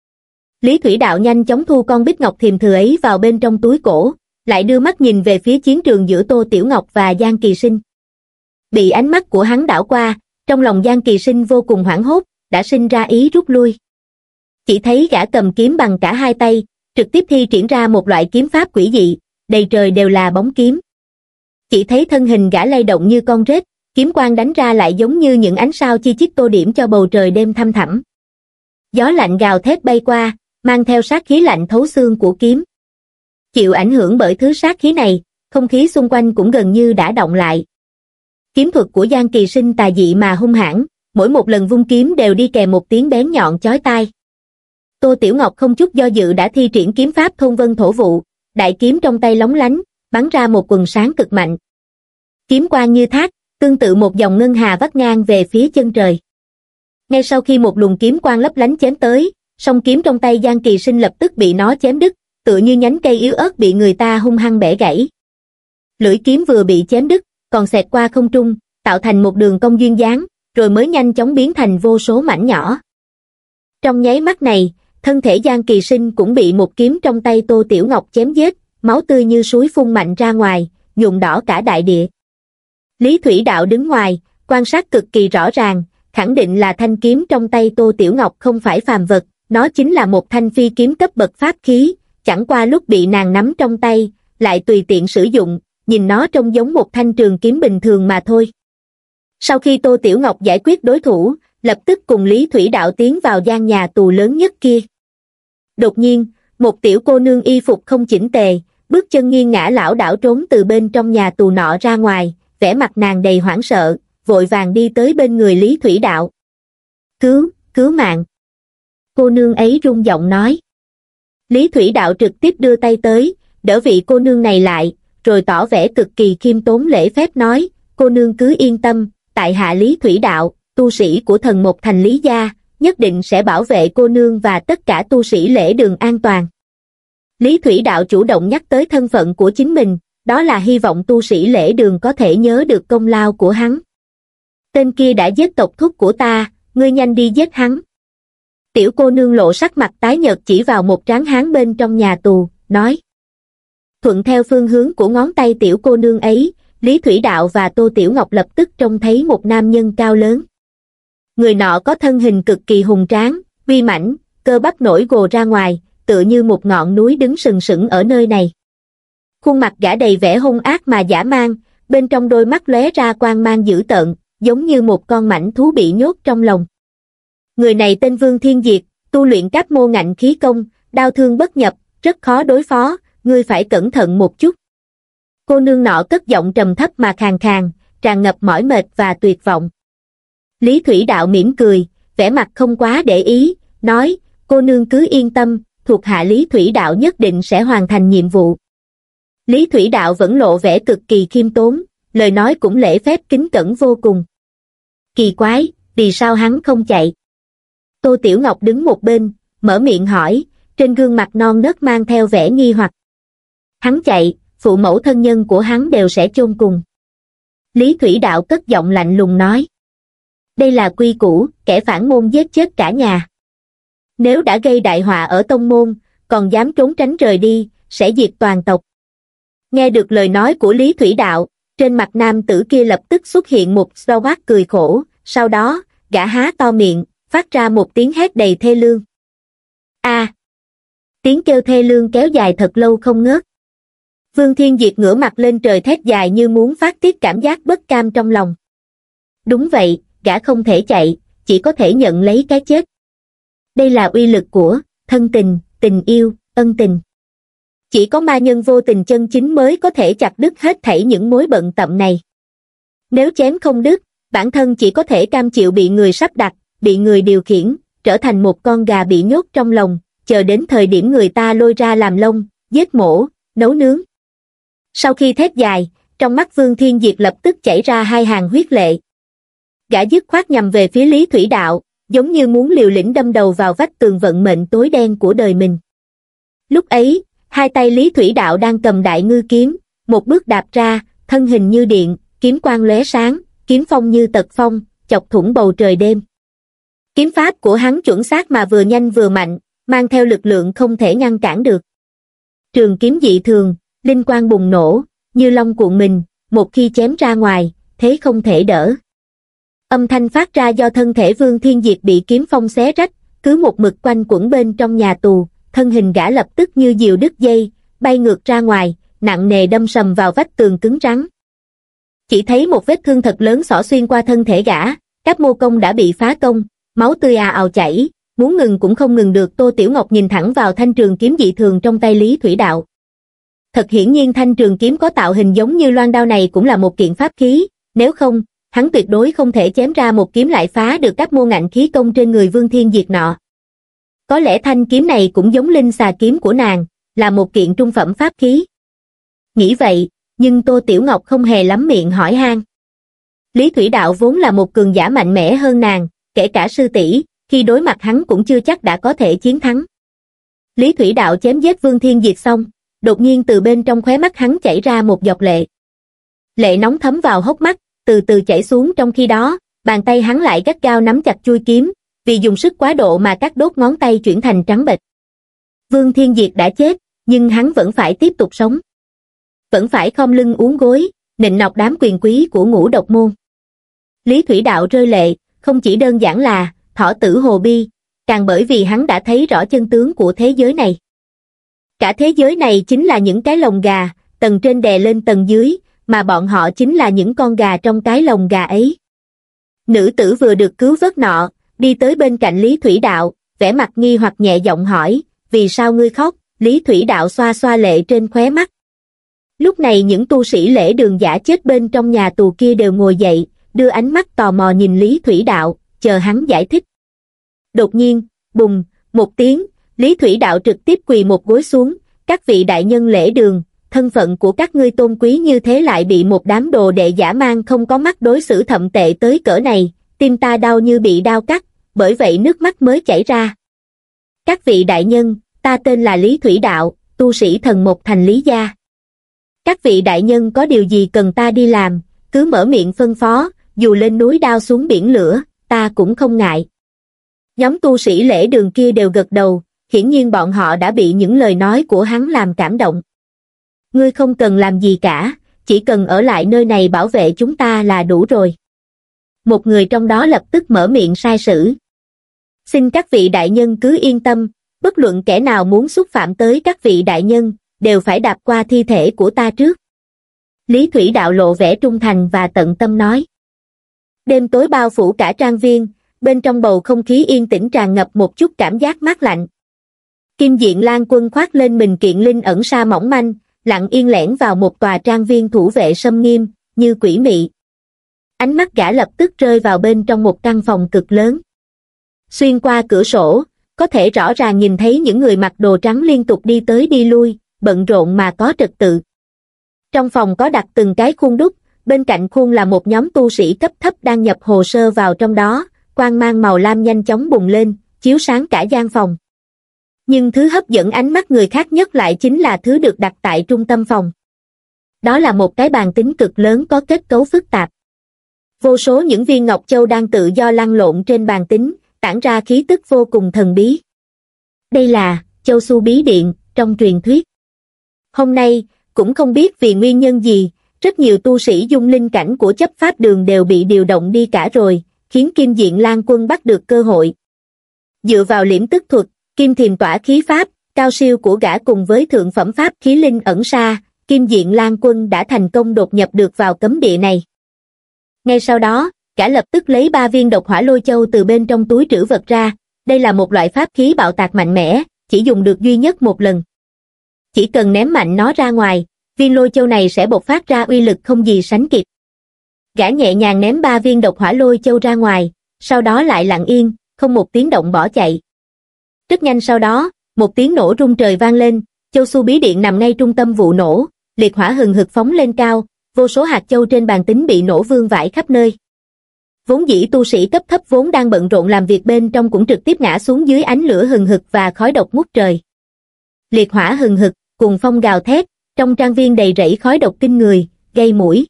Lý Thủy Đạo nhanh chóng thu con Bích Ngọc Thiềm Thừ ấy vào bên trong túi cổ, lại đưa mắt nhìn về phía chiến trường giữa Tô Tiểu Ngọc và Giang Kỳ Sinh. Bị ánh mắt của hắn đảo qua, trong lòng Giang Kỳ Sinh vô cùng hoảng hốt, đã sinh ra ý rút lui. Chỉ thấy gã cầm kiếm bằng cả hai tay, trực tiếp thi triển ra một loại kiếm pháp quỷ dị, đầy trời đều là bóng kiếm. Chỉ thấy thân hình gã lay động như con rết, kiếm quang đánh ra lại giống như những ánh sao chi chít tô điểm cho bầu trời đêm thăm thẳm. Gió lạnh gào thét bay qua, mang theo sát khí lạnh thấu xương của kiếm. Chịu ảnh hưởng bởi thứ sát khí này, không khí xung quanh cũng gần như đã động lại. Kiếm thuật của Giang Kỳ Sinh tà dị mà hung hãn, mỗi một lần vung kiếm đều đi kèm một tiếng bén nhọn chói tai. Tô Tiểu Ngọc không chút do dự đã thi triển kiếm pháp thôn vân thổ vụ, đại kiếm trong tay lóng lánh, bắn ra một quần sáng cực mạnh. Kiếm quang như thác, tương tự một dòng ngân hà vắt ngang về phía chân trời. Ngay sau khi một luồng kiếm quang lấp lánh chém tới, song kiếm trong tay Giang Kỳ Sinh lập tức bị nó chém đứt, tựa như nhánh cây yếu ớt bị người ta hung hăng bẻ gãy. Lưỡi kiếm vừa bị chém đứt, còn xẹt qua không trung, tạo thành một đường cong duyên dáng, rồi mới nhanh chóng biến thành vô số mảnh nhỏ. Trong nháy mắt này, thân thể Giang Kỳ Sinh cũng bị một kiếm trong tay Tô Tiểu Ngọc chém giết, máu tươi như suối phun mạnh ra ngoài, nhuộm đỏ cả đại địa. Lý Thủy Đạo đứng ngoài, quan sát cực kỳ rõ ràng, khẳng định là thanh kiếm trong tay Tô Tiểu Ngọc không phải phàm vật, nó chính là một thanh phi kiếm cấp bậc pháp khí, chẳng qua lúc bị nàng nắm trong tay, lại tùy tiện sử dụng, nhìn nó trông giống một thanh trường kiếm bình thường mà thôi. Sau khi Tô Tiểu Ngọc giải quyết đối thủ, lập tức cùng Lý Thủy Đạo tiến vào gian nhà tù lớn nhất kia. Đột nhiên, một tiểu cô nương y phục không chỉnh tề, bước chân nghiêng ngã lảo đảo trốn từ bên trong nhà tù nọ ra ngoài, vẻ mặt nàng đầy hoảng sợ, vội vàng đi tới bên người Lý Thủy Đạo. Cứu, cứu mạng. Cô nương ấy run giọng nói. Lý Thủy Đạo trực tiếp đưa tay tới, đỡ vị cô nương này lại, rồi tỏ vẻ cực kỳ khiêm tốn lễ phép nói, cô nương cứ yên tâm, tại hạ Lý Thủy Đạo, tu sĩ của thần một thành Lý gia, nhất định sẽ bảo vệ cô nương và tất cả tu sĩ lễ đường an toàn. Lý Thủy Đạo chủ động nhắc tới thân phận của chính mình, đó là hy vọng tu sĩ lễ đường có thể nhớ được công lao của hắn. Tên kia đã giết tộc thúc của ta, ngươi nhanh đi giết hắn. Tiểu cô nương lộ sắc mặt tái nhợt chỉ vào một tráng hán bên trong nhà tù, nói. Thuận theo phương hướng của ngón tay tiểu cô nương ấy, Lý Thủy Đạo và Tô Tiểu Ngọc lập tức trông thấy một nam nhân cao lớn. Người nọ có thân hình cực kỳ hùng tráng, uy mãnh, cơ bắp nổi gồ ra ngoài, tựa như một ngọn núi đứng sừng sững ở nơi này. Khuôn mặt gã đầy vẻ hung ác mà dã man, bên trong đôi mắt lóe ra quang mang dữ tợn, giống như một con mãnh thú bị nhốt trong lồng. Người này tên Vương Thiên Diệt, tu luyện các môn ngạnh khí công, đao thương bất nhập, rất khó đối phó, ngươi phải cẩn thận một chút. Cô nương nọ cất giọng trầm thấp mà khàn khàn, tràn ngập mỏi mệt và tuyệt vọng. Lý Thủy Đạo mỉm cười, vẻ mặt không quá để ý, nói, cô nương cứ yên tâm, thuộc hạ Lý Thủy Đạo nhất định sẽ hoàn thành nhiệm vụ. Lý Thủy Đạo vẫn lộ vẻ cực kỳ khiêm tốn, lời nói cũng lễ phép kính cẩn vô cùng. Kỳ quái, vì sao hắn không chạy? Tô Tiểu Ngọc đứng một bên, mở miệng hỏi, trên gương mặt non nớt mang theo vẻ nghi hoặc. Hắn chạy, phụ mẫu thân nhân của hắn đều sẽ chôn cùng. Lý Thủy Đạo cất giọng lạnh lùng nói. Đây là quy củ, kẻ phản môn giết chết cả nhà. Nếu đã gây đại họa ở tông môn, còn dám trốn tránh rời đi, sẽ diệt toàn tộc. Nghe được lời nói của Lý Thủy Đạo, trên mặt nam tử kia lập tức xuất hiện một xoa quát cười khổ, sau đó, gã há to miệng, phát ra một tiếng hét đầy thê lương. A! À, tiếng kêu thê lương kéo dài thật lâu không ngớt. Vương Thiên Diệt ngửa mặt lên trời thét dài như muốn phát tiết cảm giác bất cam trong lòng. Đúng vậy, gã không thể chạy, chỉ có thể nhận lấy cái chết. Đây là uy lực của thân tình, tình yêu, ân tình. Chỉ có ma nhân vô tình chân chính mới có thể chặt đứt hết thảy những mối bận tâm này. Nếu chém không đứt, bản thân chỉ có thể cam chịu bị người sắp đặt, bị người điều khiển, trở thành một con gà bị nhốt trong lồng, chờ đến thời điểm người ta lôi ra làm lông, giết mổ, nấu nướng. Sau khi thét dài, trong mắt Vương Thiên Diệt lập tức chảy ra hai hàng huyết lệ. Gã dứt khoát nhằm về phía Lý Thủy Đạo, giống như muốn liều lĩnh đâm đầu vào vách tường vận mệnh tối đen của đời mình. Lúc ấy, hai tay Lý Thủy Đạo đang cầm đại ngư kiếm, một bước đạp ra, thân hình như điện, kiếm quang lóe sáng, kiếm phong như tật phong, chọc thủng bầu trời đêm. Kiếm pháp của hắn chuẩn xác mà vừa nhanh vừa mạnh, mang theo lực lượng không thể ngăn cản được. Trường kiếm dị thường, linh quang bùng nổ, như long cuộn mình, một khi chém ra ngoài, thế không thể đỡ. Âm thanh phát ra do thân thể Vương Thiên Diệt bị kiếm phong xé rách, cứ một mực quanh quẩn bên trong nhà tù, thân hình gã lập tức như diều đứt dây, bay ngược ra ngoài, nặng nề đâm sầm vào vách tường cứng rắn. Chỉ thấy một vết thương thật lớn xỏ xuyên qua thân thể gã, các mô công đã bị phá công, máu tươi ào ào chảy, muốn ngừng cũng không ngừng được. Tô Tiểu Ngọc nhìn thẳng vào thanh trường kiếm dị thường trong tay Lý Thủy Đạo. Thật hiển nhiên thanh trường kiếm có tạo hình giống như loan đao này cũng là một kiện pháp khí, nếu không, hắn tuyệt đối không thể chém ra một kiếm lại phá được các môn ngạnh khí công trên người Vương Thiên Diệt nọ. Có lẽ thanh kiếm này cũng giống linh xà kiếm của nàng, là một kiện trung phẩm pháp khí. Nghĩ vậy, nhưng Tô Tiểu Ngọc không hề lắm miệng hỏi han. Lý Thủy Đạo vốn là một cường giả mạnh mẽ hơn nàng, kể cả sư tỷ, khi đối mặt hắn cũng chưa chắc đã có thể chiến thắng. Lý Thủy Đạo chém giết Vương Thiên Diệt xong, đột nhiên từ bên trong khóe mắt hắn chảy ra một giọt lệ. Lệ nóng thấm vào hốc mắt, từ từ chảy xuống, trong khi đó, bàn tay hắn lại gắt gao nắm chặt chuôi kiếm, vì dùng sức quá độ mà các đốt ngón tay chuyển thành trắng bệch. Vương Thiên Diệt đã chết, nhưng hắn vẫn phải tiếp tục sống. Vẫn phải khom lưng uốn gối, nịnh nọt đám quyền quý của Ngũ Độc môn. Lý Thủy Đạo rơi lệ, không chỉ đơn giản là thỏ tử hồ bi, càng bởi vì hắn đã thấy rõ chân tướng của thế giới này. Cả thế giới này chính là những cái lồng gà, tầng trên đè lên tầng dưới, mà bọn họ chính là những con gà trong cái lồng gà ấy. Nữ tử vừa được cứu vớt nọ, đi tới bên cạnh Lý Thủy Đạo, vẻ mặt nghi hoặc nhẹ giọng hỏi, vì sao ngươi khóc? Lý Thủy Đạo xoa xoa lệ trên khóe mắt. Lúc này những tu sĩ lễ đường giả chết bên trong nhà tù kia đều ngồi dậy, đưa ánh mắt tò mò nhìn Lý Thủy Đạo, chờ hắn giải thích. Đột nhiên, bùng, một tiếng, Lý Thủy Đạo trực tiếp quỳ một gối xuống, các vị đại nhân lễ đường, thân phận của các ngươi tôn quý như thế lại bị một đám đồ đệ giả mang không có mắt đối xử thậm tệ tới cỡ này, tim ta đau như bị đao cắt, bởi vậy nước mắt mới chảy ra. Các vị đại nhân, ta tên là Lý Thủy Đạo, tu sĩ thần một thành Lý gia. Các vị đại nhân có điều gì cần ta đi làm, cứ mở miệng phân phó, dù lên núi đao xuống biển lửa, ta cũng không ngại. Nhóm tu sĩ lễ đường kia đều gật đầu, hiển nhiên bọn họ đã bị những lời nói của hắn làm cảm động. Ngươi không cần làm gì cả, chỉ cần ở lại nơi này bảo vệ chúng ta là đủ rồi. Một người trong đó lập tức mở miệng sai sử. Xin các vị đại nhân cứ yên tâm, bất luận kẻ nào muốn xúc phạm tới các vị đại nhân, đều phải đạp qua thi thể của ta trước. Lý Thủy Đạo lộ vẻ trung thành và tận tâm nói. Đêm tối bao phủ cả trang viên, bên trong bầu không khí yên tĩnh tràn ngập một chút cảm giác mát lạnh. Kim Diện Lan Quân khoác lên mình kiện linh ẩn sa mỏng manh, lặng yên lẻn vào một tòa trang viên thủ vệ sâm nghiêm, như quỷ mị. Ánh mắt gã lập tức rơi vào bên trong một căn phòng cực lớn. Xuyên qua cửa sổ, có thể rõ ràng nhìn thấy những người mặc đồ trắng liên tục đi tới đi lui, bận rộn mà có trật tự. Trong phòng có đặt từng cái khuôn đúc, bên cạnh khuôn là một nhóm tu sĩ cấp thấp đang nhập hồ sơ vào trong đó, quang mang màu lam nhanh chóng bùng lên, chiếu sáng cả gian phòng. Nhưng thứ hấp dẫn ánh mắt người khác nhất lại chính là thứ được đặt tại trung tâm phòng. Đó là một cái bàn tính cực lớn có kết cấu phức tạp. Vô số những viên ngọc châu đang tự do lăn lộn trên bàn tính, tản ra khí tức vô cùng thần bí. Đây là Châu Su Bí Điện, trong truyền thuyết. Hôm nay, cũng không biết vì nguyên nhân gì, rất nhiều tu sĩ dung linh cảnh của chấp pháp đường đều bị điều động đi cả rồi, khiến Kim Diện Lan Quân bắt được cơ hội. Dựa vào liễm tức thuật, Kim Thiềm Tỏa khí pháp, cao siêu của gã cùng với thượng phẩm pháp khí linh ẩn sa, Kim Diện Lan Quân đã thành công đột nhập được vào cấm địa này. Ngay sau đó, gã lập tức lấy ba viên độc hỏa lôi châu từ bên trong túi trữ vật ra, đây là một loại pháp khí bạo tạc mạnh mẽ, chỉ dùng được duy nhất một lần. Chỉ cần ném mạnh nó ra ngoài, viên lôi châu này sẽ bộc phát ra uy lực không gì sánh kịp. Gã nhẹ nhàng ném ba viên độc hỏa lôi châu ra ngoài, sau đó lại lặng yên, không một tiếng động bỏ chạy. Rất nhanh sau đó, một tiếng nổ rung trời vang lên, Châu Su Bí Điện nằm ngay trung tâm vụ nổ, liệt hỏa hừng hực phóng lên cao, vô số hạt châu trên bàn tính bị nổ vương vãi khắp nơi. Vốn dĩ tu sĩ cấp thấp vốn đang bận rộn làm việc bên trong cũng trực tiếp ngã xuống dưới ánh lửa hừng hực và khói độc ngút trời. Liệt hỏa hừng hực, cùng phong gào thét, trong trang viên đầy rẫy khói độc kinh người, gây mũi.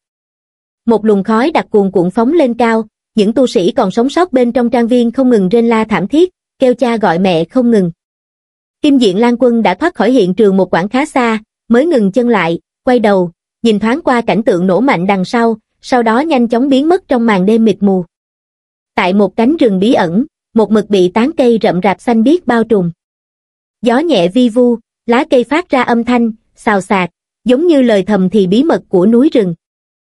Một luồng khói đặc cuồn cuộn phóng lên cao, những tu sĩ còn sống sót bên trong trang viên không ngừng rên la thảm thiết, kêu cha gọi mẹ không ngừng. Kim Diện Lan Quân đã thoát khỏi hiện trường một quãng khá xa, mới ngừng chân lại, quay đầu, nhìn thoáng qua cảnh tượng nổ mạnh đằng sau, sau đó nhanh chóng biến mất trong màn đêm mịt mù. Tại một cánh rừng bí ẩn, một mực bị tán cây rậm rạp xanh biếc bao trùm. Gió nhẹ vi vu, lá cây phát ra âm thanh, xào xạc, giống như lời thầm thì bí mật của núi rừng.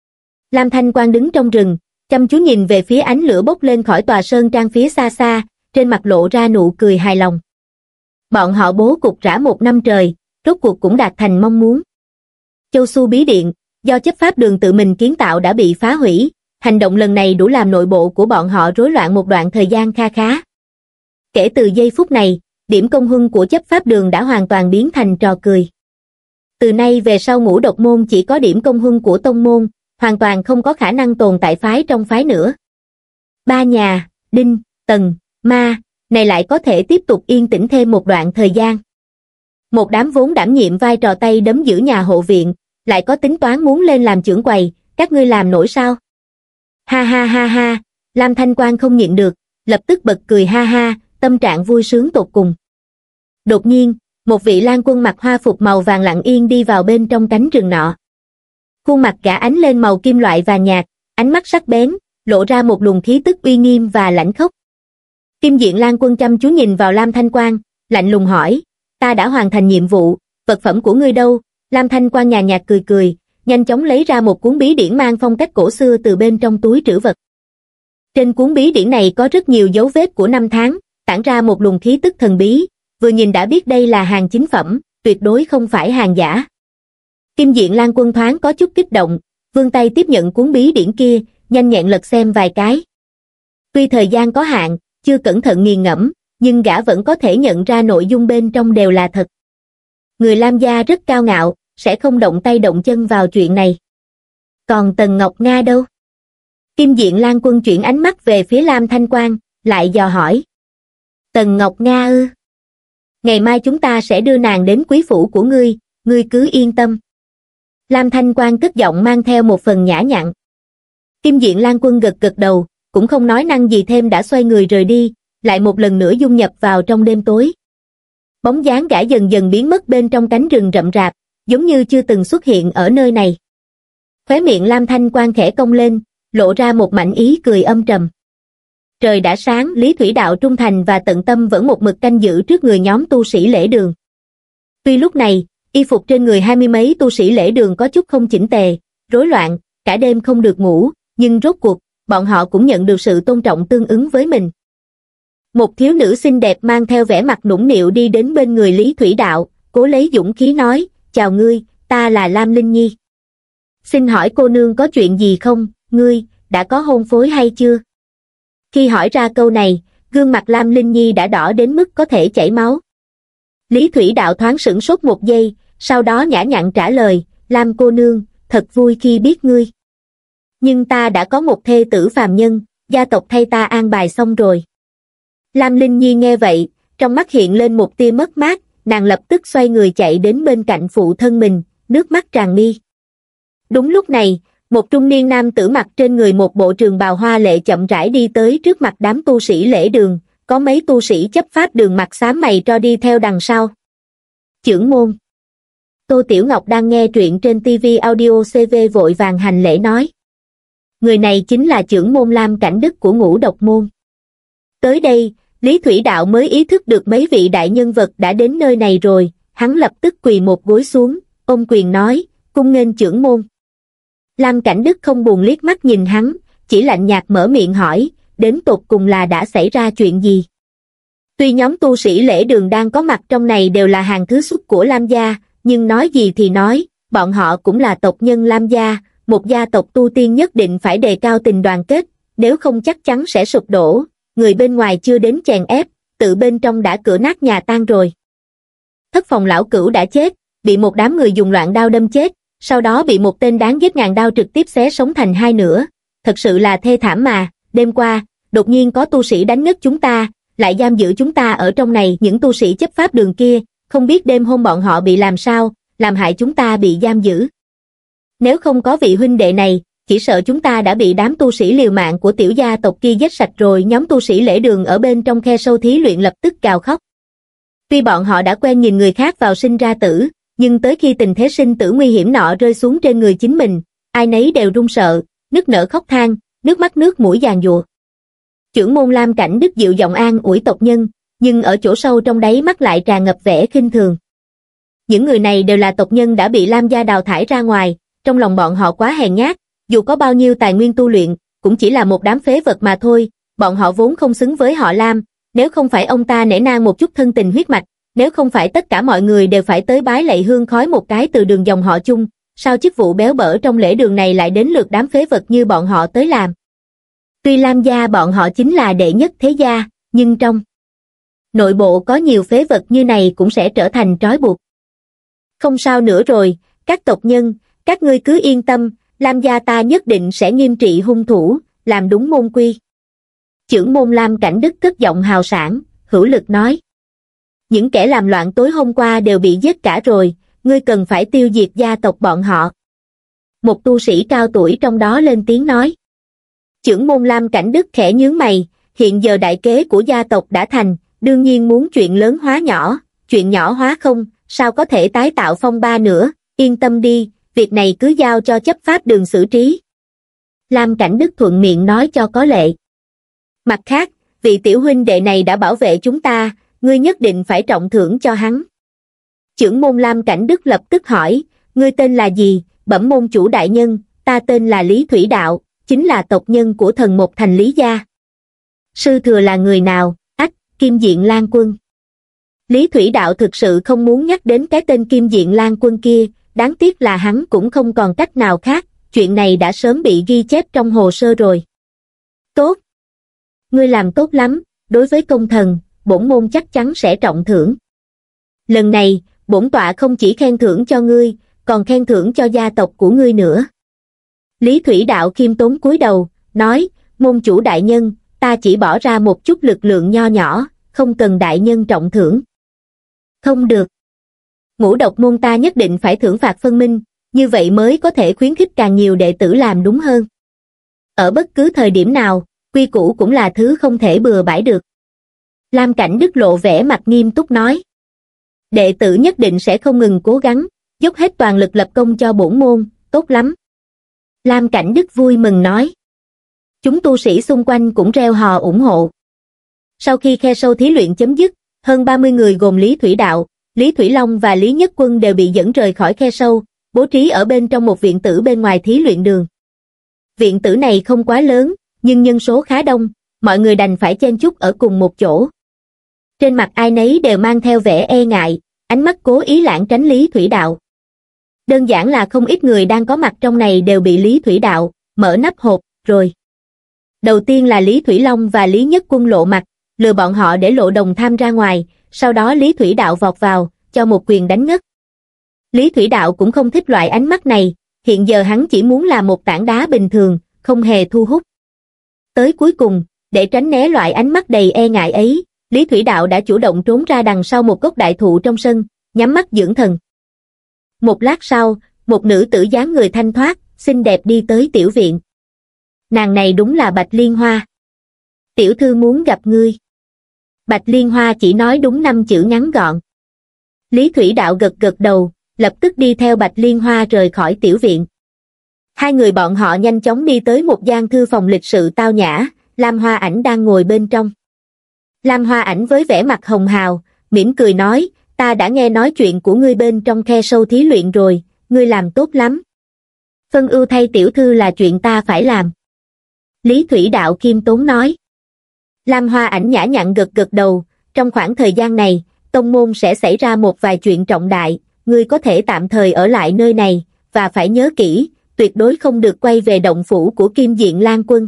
Lam Thanh Quang đứng trong rừng, chăm chú nhìn về phía ánh lửa bốc lên khỏi tòa sơn trang phía xa xa, trên mặt lộ ra nụ cười hài lòng. Bọn họ bố cục rã một năm trời, rốt cuộc cũng đạt thành mong muốn. Châu Su Bí Điện, do chấp pháp đường tự mình kiến tạo đã bị phá hủy, hành động lần này đủ làm nội bộ của bọn họ rối loạn một đoạn thời gian kha khá. Kể từ giây phút này, điểm công huân của chấp pháp đường đã hoàn toàn biến thành trò cười. Từ nay về sau Ngũ Độc môn chỉ có điểm công huân của tông môn, hoàn toàn không có khả năng tồn tại phái trong phái nữa. Ba nhà, Đinh, Tần, Ma, này lại có thể tiếp tục yên tĩnh thêm một đoạn thời gian. Một đám vốn đảm nhiệm vai trò tay đấm giữ nhà hộ viện, lại có tính toán muốn lên làm trưởng quầy, các ngươi làm nổi sao? Ha ha ha ha, Lam Thanh Quang không nhịn được, lập tức bật cười ha ha, tâm trạng vui sướng tột cùng. Đột nhiên, một vị lang quân mặc hoa phục màu vàng lặng yên đi vào bên trong cánh rừng nọ. Khuôn mặt gã ánh lên màu kim loại vàng nhạt, ánh mắt sắc bén, lộ ra một luồng khí tức uy nghiêm và lãnh khốc. Kim Diện Lan Quân chăm chú nhìn vào Lam Thanh Quang, lạnh lùng hỏi, ta đã hoàn thành nhiệm vụ, vật phẩm của ngươi đâu? Lam Thanh Quang nhàn nhạt cười cười, nhanh chóng lấy ra một cuốn bí điển mang phong cách cổ xưa từ bên trong túi trữ vật. Trên cuốn bí điển này có rất nhiều dấu vết của năm tháng, tản ra một luồng khí tức thần bí, vừa nhìn đã biết đây là hàng chính phẩm, tuyệt đối không phải hàng giả. Kim Diện Lan Quân thoáng có chút kích động, vươn tay tiếp nhận cuốn bí điển kia, nhanh nhẹn lật xem vài cái. Tuy thời gian có hạn, chưa cẩn thận nghiền ngẫm, nhưng gã vẫn có thể nhận ra nội dung bên trong đều là thật. Người Lam gia rất cao ngạo, sẽ không động tay động chân vào chuyện này. Còn Tần Ngọc Nga đâu? Kim Diện Lan Quân chuyển ánh mắt về phía Lam Thanh Quang, lại dò hỏi. Tần Ngọc Nga ư? Ngày mai chúng ta sẽ đưa nàng đến quý phủ của ngươi, ngươi cứ yên tâm. Lam Thanh Quang cất giọng mang theo một phần nhã nhặn. Kim Diện Lan Quân gật gật đầu, cũng không nói năng gì thêm đã xoay người rời đi, lại một lần nữa dung nhập vào trong đêm tối. Bóng dáng gã dần dần biến mất bên trong cánh rừng rậm rạp, giống như chưa từng xuất hiện ở nơi này. Khóe miệng Lam Thanh Quang khẽ cong lên, lộ ra một mảnh ý cười âm trầm. Trời đã sáng, Lý Thủy Đạo trung thành và tận tâm vẫn một mực canh giữ trước người nhóm tu sĩ lễ đường. Tuy lúc này, y phục trên người hai mươi mấy tu sĩ lễ đường có chút không chỉnh tề, rối loạn, cả đêm không được ngủ, nhưng rốt cuộc, bọn họ cũng nhận được sự tôn trọng tương ứng với mình. Một thiếu nữ xinh đẹp mang theo vẻ mặt nũng nịu đi đến bên người Lý Thủy Đạo, cố lấy dũng khí nói, chào ngươi, ta là Lam Linh Nhi. Xin hỏi cô nương có chuyện gì không, ngươi, đã có hôn phối hay chưa? Khi hỏi ra câu này, gương mặt Lam Linh Nhi đã đỏ đến mức có thể chảy máu. Lý Thủy Đạo thoáng sửng sốt một giây, sau đó nhã nhặn trả lời, Lam cô nương, thật vui khi biết ngươi. Nhưng ta đã có một thê tử phàm nhân, gia tộc thay ta an bài xong rồi. Lam Linh Nhi nghe vậy, trong mắt hiện lên một tia mất mát, nàng lập tức xoay người chạy đến bên cạnh phụ thân mình, nước mắt tràn mi. Đúng lúc này, một trung niên nam tử mặc trên người một bộ trường bào hoa lệ chậm rãi đi tới trước mặt đám tu sĩ lễ đường, có mấy tu sĩ chấp pháp đường mặt xám mày tro đi theo đằng sau. Chưởng môn. Tô Tiểu Ngọc đang nghe truyện trên ti vi Audio xê vê vội vàng hành lễ nói. Người này chính là chưởng môn Lam Cảnh Đức của Ngũ Độc môn. Tới đây, Lý Thủy Đạo mới ý thức được mấy vị đại nhân vật đã đến nơi này rồi, hắn lập tức quỳ một gối xuống, ôm quyền nói, cung nghênh chưởng môn. Lam Cảnh Đức không buồn liếc mắt nhìn hắn, chỉ lạnh nhạt mở miệng hỏi, đến tột cùng là đã xảy ra chuyện gì? Tuy nhóm tu sĩ lễ đường đang có mặt trong này đều là hàng thứ xuất của Lam gia, nhưng nói gì thì nói, bọn họ cũng là tộc nhân Lam gia, một gia tộc tu tiên nhất định phải đề cao tình đoàn kết, nếu không chắc chắn sẽ sụp đổ, người bên ngoài chưa đến chèn ép, tự bên trong đã cửa nát nhà tan rồi. Thất phòng lão cửu đã chết, bị một đám người dùng loạn đao đâm chết, sau đó bị một tên đáng ghét ngàn đao trực tiếp xé sống thành hai nửa, thật sự là thê thảm mà. Đêm qua, đột nhiên có tu sĩ đánh ngất chúng ta, lại giam giữ chúng ta ở trong này. Những tu sĩ chấp pháp đường kia, không biết đêm hôm bọn họ bị làm sao, làm hại chúng ta bị giam giữ. Nếu không có vị huynh đệ này, chỉ sợ chúng ta đã bị đám tu sĩ liều mạng của tiểu gia tộc kia giết sạch rồi. Nhóm tu sĩ lễ đường ở bên trong khe sâu thí luyện lập tức gào khóc. Tuy bọn họ đã quen nhìn người khác vào sinh ra tử, nhưng tới khi tình thế sinh tử nguy hiểm nọ rơi xuống trên người chính mình, ai nấy đều run sợ, nức nở khóc than, nước mắt nước mũi giàn giụa. Chưởng môn Lam Cảnh Đức dịu giọng an ủi tộc nhân, nhưng ở chỗ sâu trong đáy mắt lại tràn ngập vẻ khinh thường. Những người này đều là tộc nhân đã bị Lam gia đào thải ra ngoài, trong lòng bọn họ quá hèn nhát, dù có bao nhiêu tài nguyên tu luyện, cũng chỉ là một đám phế vật mà thôi, bọn họ vốn không xứng với họ Lam, nếu không phải ông ta nể nang một chút thân tình huyết mạch, nếu không phải tất cả mọi người đều phải tới bái lạy hương khói một cái từ đường dòng họ chung, sao chức vụ béo bở trong lễ đường này lại đến lượt đám phế vật như bọn họ tới làm. Tuy Lam gia bọn họ chính là đệ nhất thế gia, nhưng trong nội bộ có nhiều phế vật như này cũng sẽ trở thành trói buộc. Không sao nữa rồi, các tộc nhân, các ngươi cứ yên tâm, Lam gia ta nhất định sẽ nghiêm trị hung thủ, làm đúng môn quy. Chưởng môn Lam Cảnh Đức cất giọng hào sảng, hữu lực nói. Những kẻ làm loạn tối hôm qua đều bị giết cả rồi, ngươi cần phải tiêu diệt gia tộc bọn họ. Một tu sĩ cao tuổi trong đó lên tiếng nói. Chưởng môn Lam Cảnh Đức khẽ nhướng mày, hiện giờ đại kế của gia tộc đã thành, đương nhiên muốn chuyện lớn hóa nhỏ, chuyện nhỏ hóa không, sao có thể tái tạo phong ba nữa, yên tâm đi, việc này cứ giao cho chấp pháp đường xử trí. Lam Cảnh Đức thuận miệng nói cho có lệ. Mặt khác, vị tiểu huynh đệ này đã bảo vệ chúng ta, ngươi nhất định phải trọng thưởng cho hắn. Chưởng môn Lam Cảnh Đức lập tức hỏi, ngươi tên là gì? Bẩm môn chủ đại nhân, ta tên là Lý Thủy Đạo, chính là tộc nhân của thần một thành Lý gia. Sư thừa là người nào? Ách, Kim Diện Lang Quân. Lý Thủy Đạo thực sự không muốn nhắc đến cái tên Kim Diện Lang Quân kia, đáng tiếc là hắn cũng không còn cách nào khác, chuyện này đã sớm bị ghi chép trong hồ sơ rồi. Tốt. Ngươi làm tốt lắm, đối với công thần, bổn môn chắc chắn sẽ trọng thưởng. Lần này, bổn tọa không chỉ khen thưởng cho ngươi, còn khen thưởng cho gia tộc của ngươi nữa. Lý Thủy Đạo khiêm tốn cúi đầu, nói, môn chủ đại nhân, ta chỉ bỏ ra một chút lực lượng nho nhỏ, không cần đại nhân trọng thưởng. Không được. Ngũ độc môn ta nhất định phải thưởng phạt phân minh, như vậy mới có thể khuyến khích càng nhiều đệ tử làm đúng hơn. Ở bất cứ thời điểm nào, quy củ cũng là thứ không thể bừa bãi được. Lam Cảnh Đức lộ vẻ mặt nghiêm túc nói. Đệ tử nhất định sẽ không ngừng cố gắng, dốc hết toàn lực lập công cho bổn môn, tốt lắm. Lam Cảnh Đức vui mừng nói. Chúng tu sĩ xung quanh cũng reo hò ủng hộ. Sau khi khe sâu thí luyện chấm dứt, hơn ba mươi người gồm Lý Thủy Đạo, Lý Thủy Long và Lý Nhất Quân đều bị dẫn rời khỏi khe sâu, bố trí ở bên trong một viện tử bên ngoài thí luyện đường. Viện tử này không quá lớn, nhưng nhân số khá đông, mọi người đành phải chen chúc ở cùng một chỗ. Trên mặt ai nấy đều mang theo vẻ e ngại, ánh mắt cố ý lảng tránh Lý Thủy Đạo. Đơn giản là không ít người đang có mặt trong này đều bị Lý Thủy Đạo mở nắp hộp rồi. Đầu tiên là Lý Thủy Long và Lý Nhất Quân lộ mặt, lừa bọn họ để Lộ Đồng tham ra ngoài, sau đó Lý Thủy Đạo vọt vào, cho một quyền đánh ngất. Lý Thủy Đạo cũng không thích loại ánh mắt này, hiện giờ hắn chỉ muốn là một tảng đá bình thường, không hề thu hút. Tới cuối cùng, để tránh né loại ánh mắt đầy e ngại ấy, Lý Thủy Đạo đã chủ động trốn ra đằng sau một gốc đại thụ trong sân, nhắm mắt dưỡng thần. Một lát sau, một nữ tử dáng người thanh thoát, xinh đẹp đi tới tiểu viện. Nàng này đúng là Bạch Liên Hoa. Tiểu thư muốn gặp ngươi. Bạch Liên Hoa chỉ nói đúng năm chữ ngắn gọn. Lý Thủy Đạo gật gật đầu, lập tức đi theo Bạch Liên Hoa rời khỏi tiểu viện. Hai người bọn họ nhanh chóng đi tới một gian thư phòng lịch sự tao nhã, Lam Hoa Ảnh đang ngồi bên trong. Lam Hoa Ảnh với vẻ mặt hồng hào, mỉm cười nói, ta đã nghe nói chuyện của ngươi bên trong khe sâu thí luyện rồi, ngươi làm tốt lắm. Phân ưu thay tiểu thư là chuyện ta phải làm. Lý Thủy Đạo khiêm tốn nói. Lam Hoa Ảnh nhã nhặn gật gật đầu, trong khoảng thời gian này, tông môn sẽ xảy ra một vài chuyện trọng đại, ngươi có thể tạm thời ở lại nơi này, và phải nhớ kỹ, tuyệt đối không được quay về động phủ của Kim Diện Lang Quân.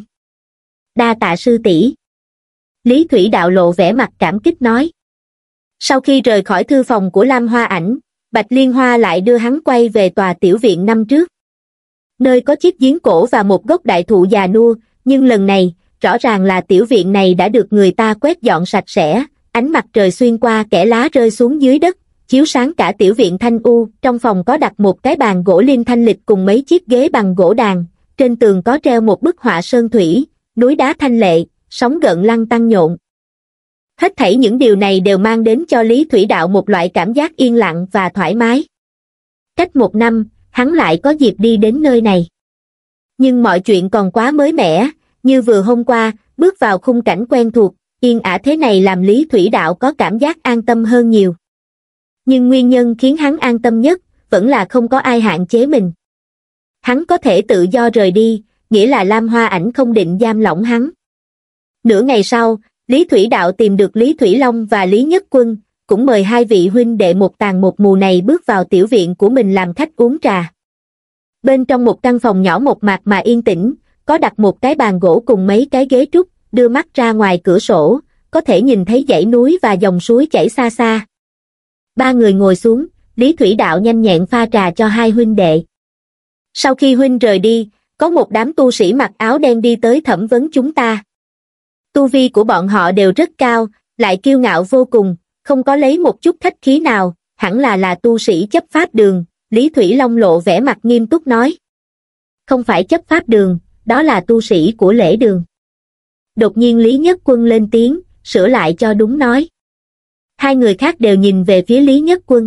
Đa tạ sư tỷ. Lý Thủy Đạo lộ vẻ mặt cảm kích nói. Sau khi rời khỏi thư phòng của Lam Hoa Ảnh, Bạch Liên Hoa lại đưa hắn quay về tòa tiểu viện năm trước. Nơi có chiếc giếng cổ và một gốc đại thụ già nua, nhưng lần này, rõ ràng là tiểu viện này đã được người ta quét dọn sạch sẽ, ánh mặt trời xuyên qua kẽ lá rơi xuống dưới đất, chiếu sáng cả tiểu viện thanh u. Trong phòng có đặt một cái bàn gỗ lim thanh lịch cùng mấy chiếc ghế bằng gỗ đàn, trên tường có treo một bức họa sơn thủy, núi đá thanh lệ, sóng gợn lăn tăn nhộn. Hết thảy những điều này đều mang đến cho Lý Thủy Đạo một loại cảm giác yên lặng và thoải mái. Cách một năm, hắn lại có dịp đi đến nơi này. Nhưng mọi chuyện còn quá mới mẻ, như vừa hôm qua, bước vào khung cảnh quen thuộc, yên ả thế này làm Lý Thủy Đạo có cảm giác an tâm hơn nhiều. Nhưng nguyên nhân khiến hắn an tâm nhất, vẫn là không có ai hạn chế mình. Hắn có thể tự do rời đi, nghĩa là Lam Hoa Ảnh không định giam lỏng hắn. Nửa ngày sau, Lý Thủy Đạo tìm được Lý Thủy Long và Lý Nhất Quân, cũng mời hai vị huynh đệ một tàn một mù này bước vào tiểu viện của mình làm khách uống trà. Bên trong một căn phòng nhỏ một mạc mà yên tĩnh, có đặt một cái bàn gỗ cùng mấy cái ghế trúc, đưa mắt ra ngoài cửa sổ, có thể nhìn thấy dãy núi và dòng suối chảy xa xa. Ba người ngồi xuống, Lý Thủy Đạo nhanh nhẹn pha trà cho hai huynh đệ. Sau khi huynh rời đi, có một đám tu sĩ mặc áo đen đi tới thẩm vấn chúng ta. Tu vi của bọn họ đều rất cao, lại kiêu ngạo vô cùng, không có lấy một chút khách khí nào, hẳn là là tu sĩ chấp pháp đường. Lý Thủy Long lộ vẻ mặt nghiêm túc nói. Không phải chấp pháp đường, đó là tu sĩ của lễ đường. Đột nhiên Lý Nhất Quân lên tiếng, sửa lại cho đúng nói. Hai người khác đều nhìn về phía Lý Nhất Quân.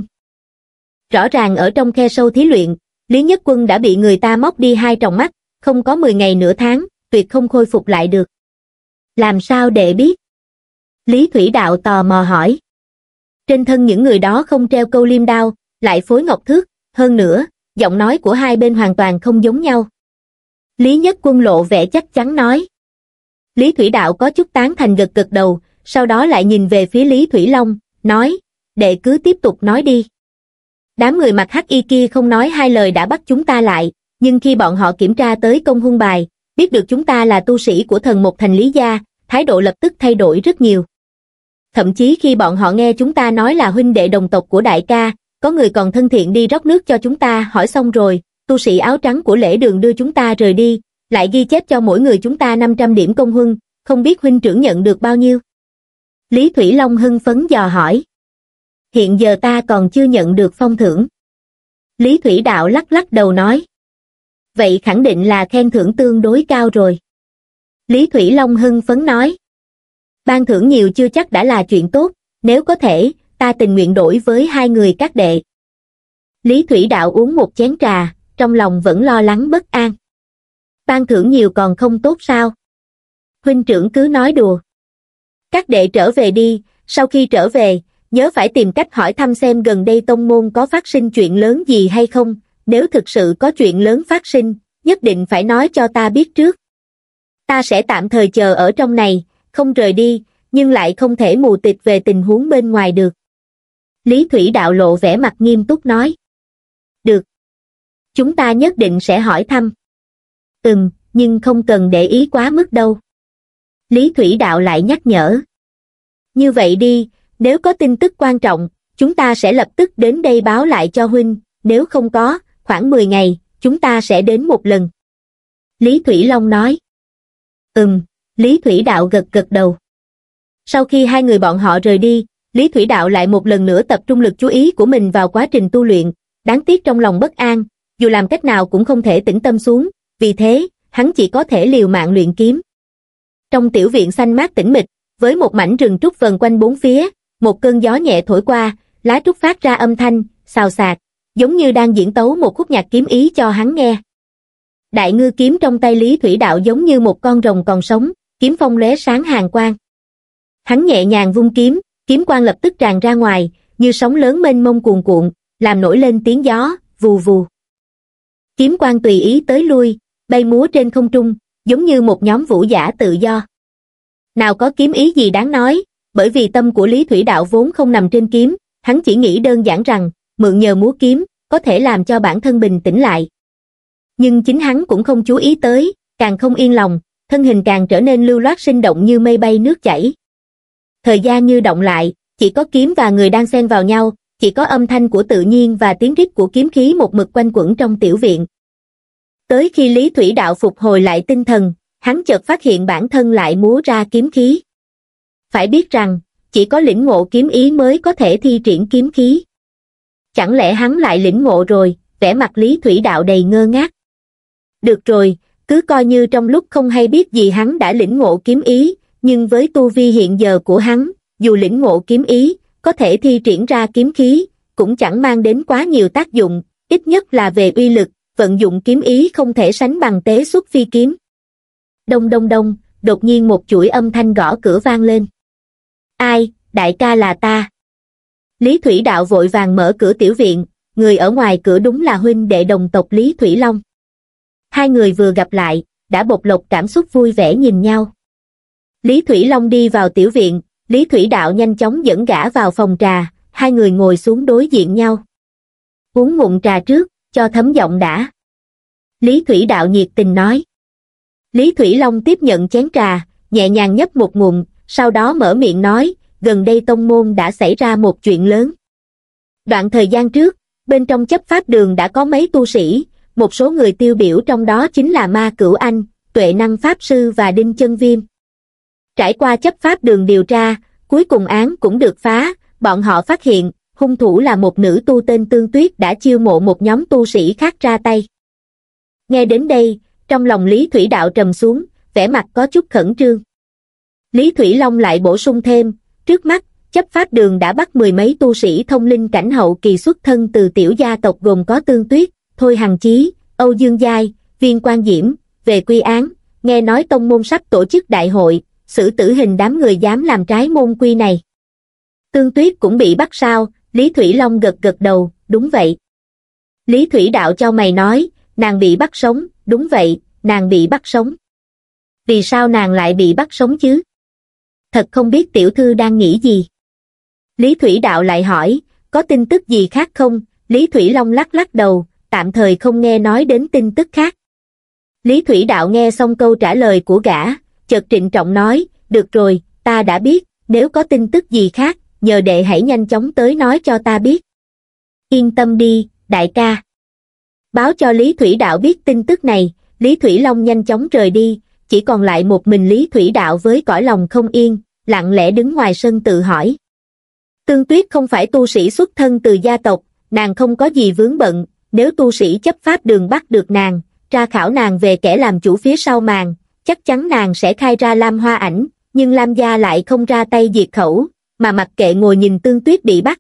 Rõ ràng ở trong khe sâu thí luyện, Lý Nhất Quân đã bị người ta móc đi hai tròng mắt, không có mười ngày nửa tháng, tuyệt không khôi phục lại được. Làm sao để biết? Lý Thủy Đạo tò mò hỏi. Trên thân những người đó không treo câu liêm đao, lại phối ngọc thước, hơn nữa, giọng nói của hai bên hoàn toàn không giống nhau. Lý Nhất Quân lộ vẻ chắc chắn nói. Lý Thủy Đạo có chút tán thành gật gật đầu, sau đó lại nhìn về phía Lý Thủy Long, nói, đệ cứ tiếp tục nói đi. Đám người mặc hắc y kia không nói hai lời đã bắt chúng ta lại, nhưng khi bọn họ kiểm tra tới công huân bài, biết được chúng ta là tu sĩ của thần một thành Lý gia, thái độ lập tức thay đổi rất nhiều. Thậm chí khi bọn họ nghe chúng ta nói là huynh đệ đồng tộc của đại ca, có người còn thân thiện đi rót nước cho chúng ta. Hỏi xong rồi, tu sĩ áo trắng của lễ đường đưa chúng ta rời đi, lại ghi chép cho mỗi người chúng ta năm trăm điểm công huân, không biết huynh trưởng nhận được bao nhiêu. Lý Thủy Long hưng phấn dò hỏi. Hiện giờ ta còn chưa nhận được phong thưởng. Lý Thủy Đạo lắc lắc đầu nói. Vậy khẳng định là khen thưởng tương đối cao rồi. Lý Thủy Long hưng phấn nói. Ban thưởng nhiều chưa chắc đã là chuyện tốt, nếu có thể, ta tình nguyện đổi với hai người các đệ. Lý Thủy Đạo uống một chén trà, trong lòng vẫn lo lắng bất an. Ban thưởng nhiều còn không tốt sao? Huynh trưởng cứ nói đùa. Các đệ trở về đi, sau khi trở về, nhớ phải tìm cách hỏi thăm xem gần đây tông môn có phát sinh chuyện lớn gì hay không, nếu thực sự có chuyện lớn phát sinh, nhất định phải nói cho ta biết trước. Ta sẽ tạm thời chờ ở trong này, không rời đi, nhưng lại không thể mù tịt về tình huống bên ngoài được. Lý Thủy Đạo lộ vẻ mặt nghiêm túc nói. Được. Chúng ta nhất định sẽ hỏi thăm. Ừm, nhưng không cần để ý quá mức đâu. Lý Thủy Đạo lại nhắc nhở. Như vậy đi, nếu có tin tức quan trọng, chúng ta sẽ lập tức đến đây báo lại cho huynh, nếu không có, khoảng mười ngày, chúng ta sẽ đến một lần. Lý Thủy Long nói. Ừm, Lý Thủy Đạo gật gật đầu. Sau khi hai người bọn họ rời đi, Lý Thủy Đạo lại một lần nữa tập trung lực chú ý của mình vào quá trình tu luyện, đáng tiếc trong lòng bất an, dù làm cách nào cũng không thể tĩnh tâm xuống, vì thế, hắn chỉ có thể liều mạng luyện kiếm. Trong tiểu viện xanh mát tĩnh mịch, với một mảnh rừng trúc vần quanh bốn phía, một cơn gió nhẹ thổi qua, lá trúc phát ra âm thanh, xào xạc, giống như đang diễn tấu một khúc nhạc kiếm ý cho hắn nghe. Đại ngư kiếm trong tay Lý Thủy Đạo giống như một con rồng còn sống, kiếm phong lóe sáng hàn quang. Hắn nhẹ nhàng vung kiếm, kiếm quang lập tức tràn ra ngoài, như sóng lớn mênh mông cuồn cuộn, làm nổi lên tiếng gió, vù vù. Kiếm quang tùy ý tới lui, bay múa trên không trung, giống như một nhóm vũ giả tự do. Nào có kiếm ý gì đáng nói, bởi vì tâm của Lý Thủy Đạo vốn không nằm trên kiếm, hắn chỉ nghĩ đơn giản rằng, mượn nhờ múa kiếm, có thể làm cho bản thân bình tĩnh lại. Nhưng chính hắn cũng không chú ý tới, càng không yên lòng, thân hình càng trở nên lưu loát sinh động như mây bay nước chảy. Thời gian như động lại, chỉ có kiếm và người đang xen vào nhau, chỉ có âm thanh của tự nhiên và tiếng rít của kiếm khí một mực quanh quẩn trong tiểu viện. Tới khi Lý Thủy Đạo phục hồi lại tinh thần, hắn chợt phát hiện bản thân lại múa ra kiếm khí. Phải biết rằng, chỉ có lĩnh ngộ kiếm ý mới có thể thi triển kiếm khí. Chẳng lẽ hắn lại lĩnh ngộ rồi? Vẻ mặt Lý Thủy Đạo đầy ngơ ngác. Được rồi, cứ coi như trong lúc không hay biết gì hắn đã lĩnh ngộ kiếm ý, nhưng với tu vi hiện giờ của hắn, dù lĩnh ngộ kiếm ý, có thể thi triển ra kiếm khí, cũng chẳng mang đến quá nhiều tác dụng, ít nhất là về uy lực, vận dụng kiếm ý không thể sánh bằng tế xuất phi kiếm. Đông đông đông, đột nhiên một chuỗi âm thanh gõ cửa vang lên. Ai, đại ca là ta. Lý Thủy Đạo vội vàng mở cửa tiểu viện, người ở ngoài cửa đúng là huynh đệ đồng tộc Lý Thủy Long. Hai người vừa gặp lại, đã bộc lộ cảm xúc vui vẻ nhìn nhau. Lý Thủy Long đi vào tiểu viện, Lý Thủy Đạo nhanh chóng dẫn gã vào phòng trà, hai người ngồi xuống đối diện nhau. Uống ngụm trà trước, cho thấm giọng đã. Lý Thủy Đạo nhiệt tình nói. Lý Thủy Long tiếp nhận chén trà, nhẹ nhàng nhấp một ngụm, sau đó mở miệng nói, gần đây tông môn đã xảy ra một chuyện lớn. Đoạn thời gian trước, bên trong chấp pháp đường đã có mấy tu sĩ, một số người tiêu biểu trong đó chính là Ma Cửu Anh, Tuệ Năng Pháp Sư và Đinh Chân Viêm. Trải qua chấp pháp đường điều tra, cuối cùng án cũng được phá, bọn họ phát hiện, hung thủ là một nữ tu tên Tương Tuyết đã chiêu mộ một nhóm tu sĩ khác ra tay. Nghe đến đây, trong lòng Lý Thủy Đạo trầm xuống, vẻ mặt có chút khẩn trương. Lý Thủy Long lại bổ sung thêm, trước mắt, chấp pháp đường đã bắt mười mấy tu sĩ thông linh cảnh hậu kỳ xuất thân từ tiểu gia tộc gồm có Tương Tuyết, Thôi Hằng Chí, Âu Dương Giai, Viên Quang Diễm, về quy án, nghe nói tông môn sắp tổ chức đại hội, xử tử hình đám người dám làm trái môn quy này. Tương Tuyết cũng bị bắt sao? Lý Thủy Long gật gật đầu, đúng vậy. Lý Thủy Đạo chau mày nói, nàng bị bắt sống, đúng vậy, nàng bị bắt sống. Vì sao nàng lại bị bắt sống chứ? Thật không biết tiểu thư đang nghĩ gì. Lý Thủy Đạo lại hỏi, có tin tức gì khác không? Lý Thủy Long lắc lắc đầu, tạm thời không nghe nói đến tin tức khác. Lý Thủy Đạo nghe xong câu trả lời của gã, chợt trịnh trọng nói, được rồi, ta đã biết, nếu có tin tức gì khác, nhờ đệ hãy nhanh chóng tới nói cho ta biết. Yên tâm đi, đại ca. Báo cho Lý Thủy Đạo biết tin tức này, Lý Thủy Long nhanh chóng rời đi, chỉ còn lại một mình Lý Thủy Đạo với cõi lòng không yên, lặng lẽ đứng ngoài sân tự hỏi. Tương Tuyết không phải tu sĩ xuất thân từ gia tộc, nàng không có gì vướng bận, nếu tu sĩ chấp pháp đường bắt được nàng, tra khảo nàng về kẻ làm chủ phía sau màn, chắc chắn nàng sẽ khai ra Lam Hoa Ảnh, nhưng Lam gia lại không ra tay diệt khẩu, mà mặc kệ ngồi nhìn Tương Tuyết bị bắt.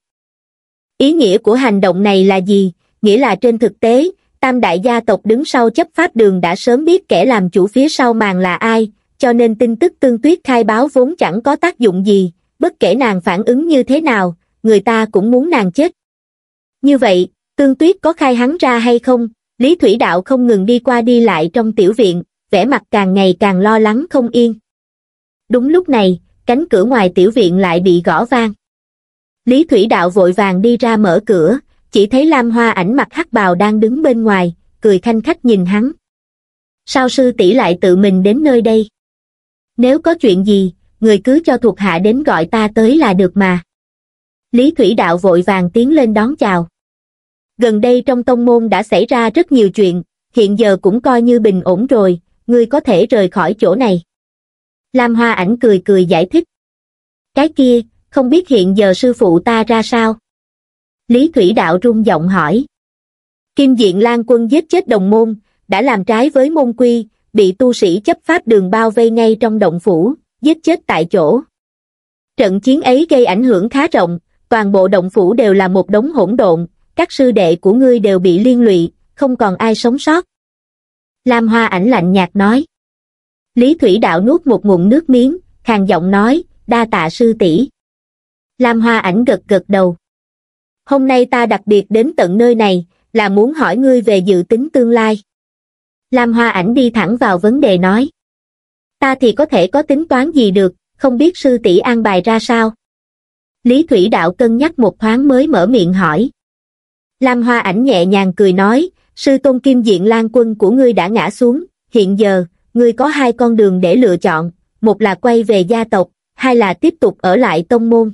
Ý nghĩa của hành động này là gì? Nghĩa là trên thực tế, tam đại gia tộc đứng sau chấp pháp đường đã sớm biết kẻ làm chủ phía sau màn là ai, cho nên tin tức Tương Tuyết khai báo vốn chẳng có tác dụng gì, bất kể nàng phản ứng như thế nào, người ta cũng muốn nàng chết. Như vậy, Tương Tuyết có khai hắn ra hay không? Lý Thủy Đạo không ngừng đi qua đi lại trong tiểu viện, vẻ mặt càng ngày càng lo lắng không yên. Đúng lúc này, cánh cửa ngoài tiểu viện lại bị gõ vang. Lý Thủy Đạo vội vàng đi ra mở cửa, chỉ thấy Lam Hoa Ảnh mặc hắc bào đang đứng bên ngoài, cười khanh khách nhìn hắn. Sao sư tỷ lại tự mình đến nơi đây? Nếu có chuyện gì, người cứ cho thuộc hạ đến gọi ta tới là được mà. Lý Thủy Đạo vội vàng tiến lên đón chào. Gần đây trong tông môn đã xảy ra rất nhiều chuyện, hiện giờ cũng coi như bình ổn rồi, ngươi có thể rời khỏi chỗ này. Lam Hoa Ảnh cười cười giải thích. Cái kia, không biết hiện giờ sư phụ ta ra sao? Lý Thủy Đạo rung giọng hỏi. Kim Diện Lan Quân giết chết đồng môn, đã làm trái với môn quy, bị tu sĩ chấp pháp đường bao vây ngay trong động phủ, giết chết tại chỗ. Trận chiến ấy gây ảnh hưởng khá rộng, toàn bộ động phủ đều là một đống hỗn độn, các sư đệ của ngươi đều bị liên lụy, không còn ai sống sót. Lam Hoa Ảnh lạnh nhạt nói. Lý Thủy Đạo nuốt một ngụm nước miếng, khàn giọng nói, đa tạ sư tỷ. Lam Hoa Ảnh gật gật đầu. Hôm nay ta đặc biệt đến tận nơi này, là muốn hỏi ngươi về dự tính tương lai. Lam Hoa Ảnh đi thẳng vào vấn đề nói. Ta thì có thể có tính toán gì được, không biết sư tỷ an bài ra sao. Lý Thủy Đạo cân nhắc một thoáng mới mở miệng hỏi. Lam Hoa Ảnh nhẹ nhàng cười nói, sư tôn Kim Diện Lan Quân của ngươi đã ngã xuống, hiện giờ, ngươi có hai con đường để lựa chọn, một là quay về gia tộc, hai là tiếp tục ở lại tông môn.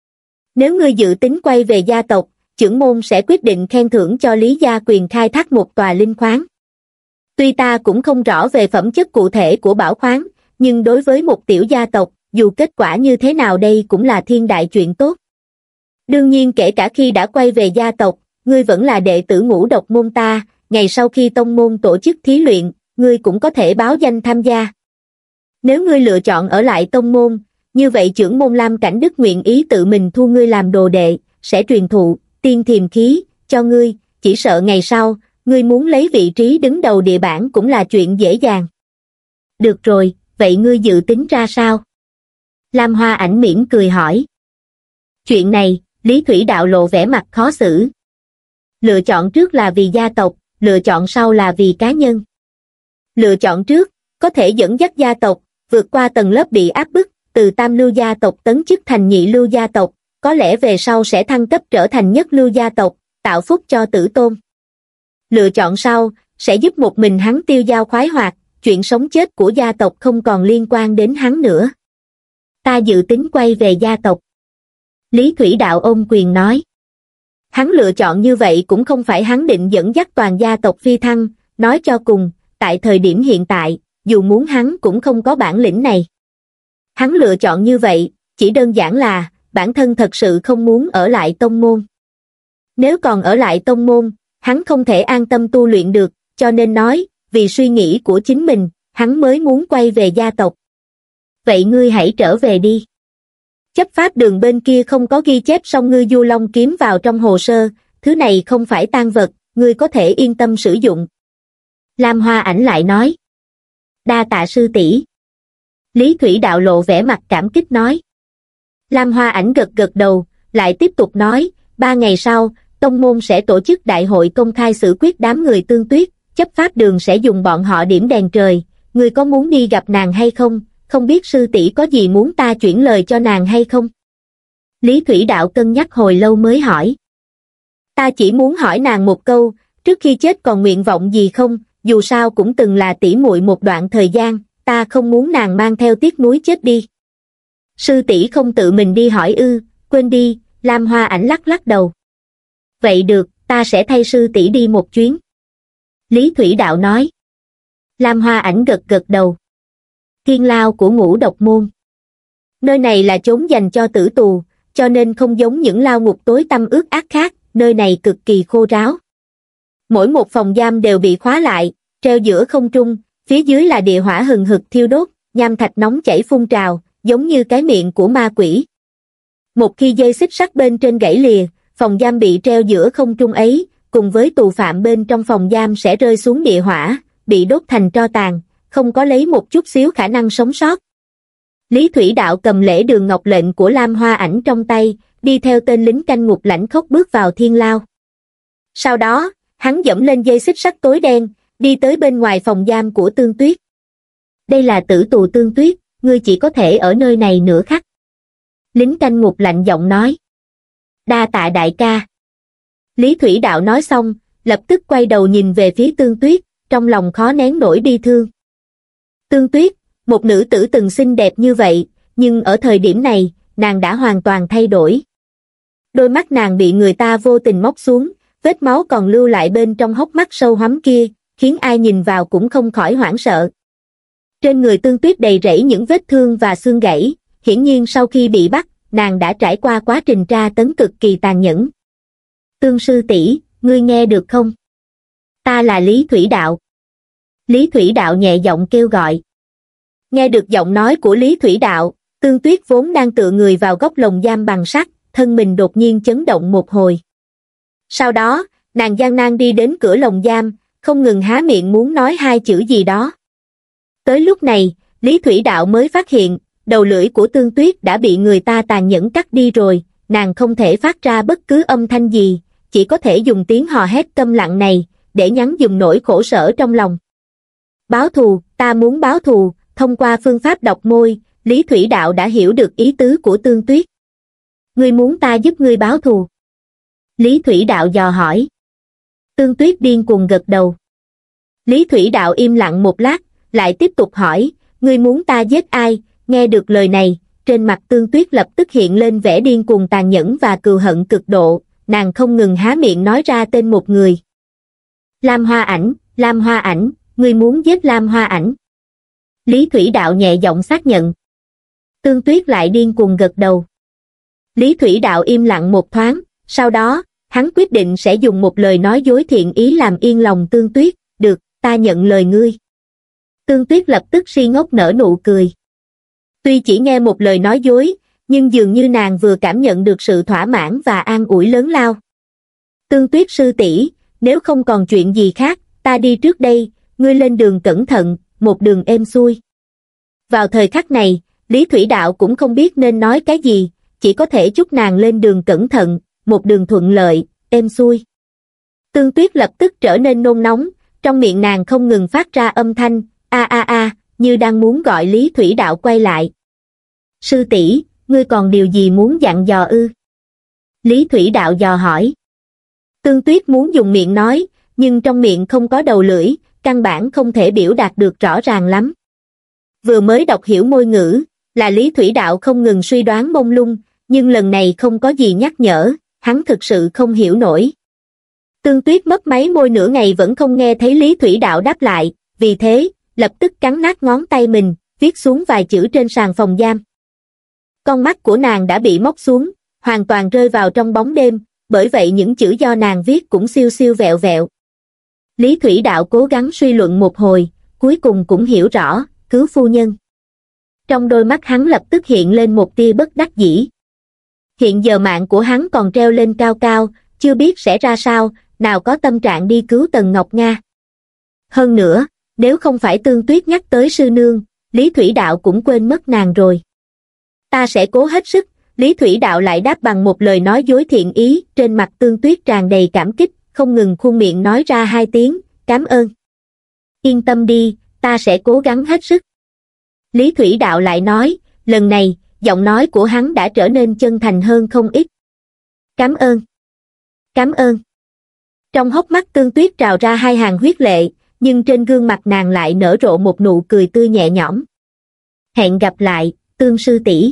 Nếu ngươi dự tính quay về gia tộc, chưởng môn sẽ quyết định khen thưởng cho Lý gia quyền khai thác một tòa linh khoáng. Tuy ta cũng không rõ về phẩm chất cụ thể của bảo khoáng, nhưng đối với một tiểu gia tộc, dù kết quả như thế nào đây cũng là thiên đại chuyện tốt. Đương nhiên kể cả khi đã quay về gia tộc, ngươi vẫn là đệ tử ngũ độc môn ta, ngày sau khi tông môn tổ chức thí luyện, ngươi cũng có thể báo danh tham gia. Nếu ngươi lựa chọn ở lại tông môn, như vậy chưởng môn Lam Cảnh Đức nguyện ý tự mình thu ngươi làm đồ đệ, sẽ truyền thụ tiên thiềm khí cho ngươi, chỉ sợ ngày sau, ngươi muốn lấy vị trí đứng đầu địa bảng cũng là chuyện dễ dàng. Được rồi, vậy ngươi dự tính ra sao? Lam Hoa Ảnh mỉm cười hỏi. Chuyện này, Lý Thủy Đạo lộ vẻ mặt khó xử. Lựa chọn trước là vì gia tộc, lựa chọn sau là vì cá nhân. Lựa chọn trước, có thể dẫn dắt gia tộc, vượt qua tầng lớp bị áp bức, từ tam lưu gia tộc tấn chức thành nhị lưu gia tộc, có lẽ về sau sẽ thăng cấp trở thành nhất lưu gia tộc, tạo phúc cho tử tôn. Lựa chọn sau, sẽ giúp một mình hắn tiêu dao khoái hoạt, chuyện sống chết của gia tộc không còn liên quan đến hắn nữa. Ta dự tính quay về gia tộc. Lý Thủy Đạo ôm quyền nói. Hắn lựa chọn như vậy cũng không phải hắn định dẫn dắt toàn gia tộc phi thăng, nói cho cùng, tại thời điểm hiện tại, dù muốn hắn cũng không có bản lĩnh này. Hắn lựa chọn như vậy, chỉ đơn giản là, bản thân thật sự không muốn ở lại tông môn. Nếu còn ở lại tông môn, hắn không thể an tâm tu luyện được, cho nên nói, vì suy nghĩ của chính mình, hắn mới muốn quay về gia tộc. Vậy ngươi hãy trở về đi. Chấp pháp đường bên kia không có ghi chép song ngư du long kiếm vào trong hồ sơ, thứ này không phải tang vật, ngươi có thể yên tâm sử dụng. Lam Hoa Ảnh lại nói. Đa tạ sư tỷ. Lý Thủy Đạo lộ vẻ mặt cảm kích nói. Lam Hoa Ảnh gật gật đầu, lại tiếp tục nói, ba ngày sau, tông môn sẽ tổ chức đại hội công khai xử quyết đám người Tương Tuyết, chấp pháp đường sẽ dùng bọn họ điểm đèn trời, ngươi có muốn đi gặp nàng hay không, không biết sư tỷ có gì muốn ta chuyển lời cho nàng hay không? Lý Thủy Đạo cân nhắc hồi lâu mới hỏi. Ta chỉ muốn hỏi nàng một câu, trước khi chết còn nguyện vọng gì không, dù sao cũng từng là tỷ muội một đoạn thời gian, ta không muốn nàng mang theo tiếc nuối chết đi. Sư tỷ không tự mình đi hỏi ư, quên đi, Lam Hoa Ảnh lắc lắc đầu. Vậy được, ta sẽ thay sư tỷ đi một chuyến. Lý Thủy Đạo nói. Lam Hoa Ảnh gật gật đầu. Thiên lao của Ngũ Độc Môn. Nơi này là chốn dành cho tử tù, cho nên không giống những lao ngục tối tăm ướt át khác, nơi này cực kỳ khô ráo. Mỗi một phòng giam đều bị khóa lại, treo giữa không trung, phía dưới là địa hỏa hừng hực thiêu đốt, nham thạch nóng chảy phun trào, giống như cái miệng của ma quỷ. Một khi dây xích sắt bên trên gãy lìa, phòng giam bị treo giữa không trung ấy, cùng với tù phạm bên trong phòng giam sẽ rơi xuống địa hỏa, bị đốt thành tro tàn, không có lấy một chút xíu khả năng sống sót. Lý Thủy Đạo cầm lễ đường ngọc lệnh của Lam Hoa Ảnh trong tay, đi theo tên lính canh ngục lãnh khốc bước vào thiên lao. Sau đó, hắn dẫm lên dây xích sắt tối đen, đi tới bên ngoài phòng giam của Tương Tuyết. Đây là tử tù Tương Tuyết, ngươi chỉ có thể ở nơi này nửa khắc. Lính canh ngục lạnh giọng nói. Đa tạ đại ca. Lý Thủy Đạo nói xong, lập tức quay đầu nhìn về phía Tương Tuyết, trong lòng khó nén nỗi bi thương. Tương Tuyết, một nữ tử từng xinh đẹp như vậy, nhưng ở thời điểm này, nàng đã hoàn toàn thay đổi. Đôi mắt nàng bị người ta vô tình móc xuống, vết máu còn lưu lại bên trong hốc mắt sâu hoắm kia, khiến ai nhìn vào cũng không khỏi hoảng sợ. Trên người Tương Tuyết đầy rẫy những vết thương và xương gãy, hiển nhiên sau khi bị bắt, nàng đã trải qua quá trình tra tấn cực kỳ tàn nhẫn. Tương sư tỷ, ngươi nghe được không? Ta là Lý Thủy Đạo. Lý Thủy Đạo nhẹ giọng kêu gọi. Nghe được giọng nói của Lý Thủy Đạo, Tương Tuyết vốn đang tựa người vào góc lồng giam bằng sắt, thân mình đột nhiên chấn động một hồi. Sau đó, nàng gian nan đi đến cửa lồng giam, không ngừng há miệng muốn nói hai chữ gì đó. Tới lúc này, Lý Thủy Đạo mới phát hiện, đầu lưỡi của Tương Tuyết đã bị người ta tàn nhẫn cắt đi rồi, nàng không thể phát ra bất cứ âm thanh gì, chỉ có thể dùng tiếng hò hét câm lặng này, để nhắn dùm nỗi khổ sở trong lòng. Báo thù, ta muốn báo thù, thông qua phương pháp đọc môi, Lý Thủy Đạo đã hiểu được ý tứ của Tương Tuyết. Ngươi muốn ta giúp ngươi báo thù? Lý Thủy Đạo dò hỏi. Tương Tuyết điên cuồng gật đầu. Lý Thủy Đạo im lặng một lát, lại tiếp tục hỏi, ngươi muốn ta giết ai? Nghe được lời này, trên mặt Tương Tuyết lập tức hiện lên vẻ điên cuồng tàn nhẫn và cừu hận cực độ, nàng không ngừng há miệng nói ra tên một người. Lam Hoa Ảnh, Lam Hoa Ảnh, ngươi muốn giết Lam Hoa Ảnh? Lý Thủy Đạo nhẹ giọng xác nhận. Tương Tuyết lại điên cuồng gật đầu. Lý Thủy Đạo im lặng một thoáng, sau đó, hắn quyết định sẽ dùng một lời nói dối thiện ý làm yên lòng Tương Tuyết, được, ta nhận lời ngươi. Tương Tuyết lập tức si ngốc nở nụ cười. Tuy chỉ nghe một lời nói dối, nhưng dường như nàng vừa cảm nhận được sự thỏa mãn và an ủi lớn lao. Tương Tuyết sư tỷ, nếu không còn chuyện gì khác, ta đi trước đây, ngươi lên đường cẩn thận, một đường êm xuôi. Vào thời khắc này, Lý Thủy Đạo cũng không biết nên nói cái gì, chỉ có thể chúc nàng lên đường cẩn thận, một đường thuận lợi, êm xuôi. Tương Tuyết lập tức trở nên nôn nóng, trong miệng nàng không ngừng phát ra âm thanh, a a a, như đang muốn gọi Lý Thủy Đạo quay lại. Sư tỷ, ngươi còn điều gì muốn dặn dò ư? Lý Thủy Đạo dò hỏi. Tương Tuyết muốn dùng miệng nói, nhưng trong miệng không có đầu lưỡi, căn bản không thể biểu đạt được rõ ràng lắm. Vừa mới đọc hiểu môi ngữ, là Lý Thủy Đạo không ngừng suy đoán mông lung, nhưng lần này không có gì nhắc nhở, hắn thực sự không hiểu nổi. Tương Tuyết mất mấy môi nửa ngày vẫn không nghe thấy Lý Thủy Đạo đáp lại, vì thế, lập tức cắn nát ngón tay mình, viết xuống vài chữ trên sàn phòng giam. Con mắt của nàng đã bị móc xuống, hoàn toàn rơi vào trong bóng đêm, bởi vậy những chữ do nàng viết cũng siêu siêu vẹo vẹo. Lý Thủy Đạo cố gắng suy luận một hồi, cuối cùng cũng hiểu rõ, cứu phu nhân. Trong đôi mắt hắn lập tức hiện lên một tia bất đắc dĩ. Hiện giờ mạng của hắn còn treo lên cao cao, chưa biết sẽ ra sao, nào có tâm trạng đi cứu Tần Ngọc Nga. Hơn nữa, nếu không phải Tương Tuyết nhắc tới sư nương, Lý Thủy Đạo cũng quên mất nàng rồi. Ta sẽ cố hết sức, Lý Thủy Đạo lại đáp bằng một lời nói dối thiện ý, trên mặt Tương Tuyết tràn đầy cảm kích, không ngừng khuôn miệng nói ra hai tiếng, cảm ơn. Yên tâm đi, ta sẽ cố gắng hết sức. Lý Thủy Đạo lại nói, lần này, giọng nói của hắn đã trở nên chân thành hơn không ít. Cảm ơn. Cảm ơn. Trong hốc mắt Tương Tuyết trào ra hai hàng huyết lệ, nhưng trên gương mặt nàng lại nở rộ một nụ cười tươi nhẹ nhõm. Hẹn gặp lại, Tương sư tỷ.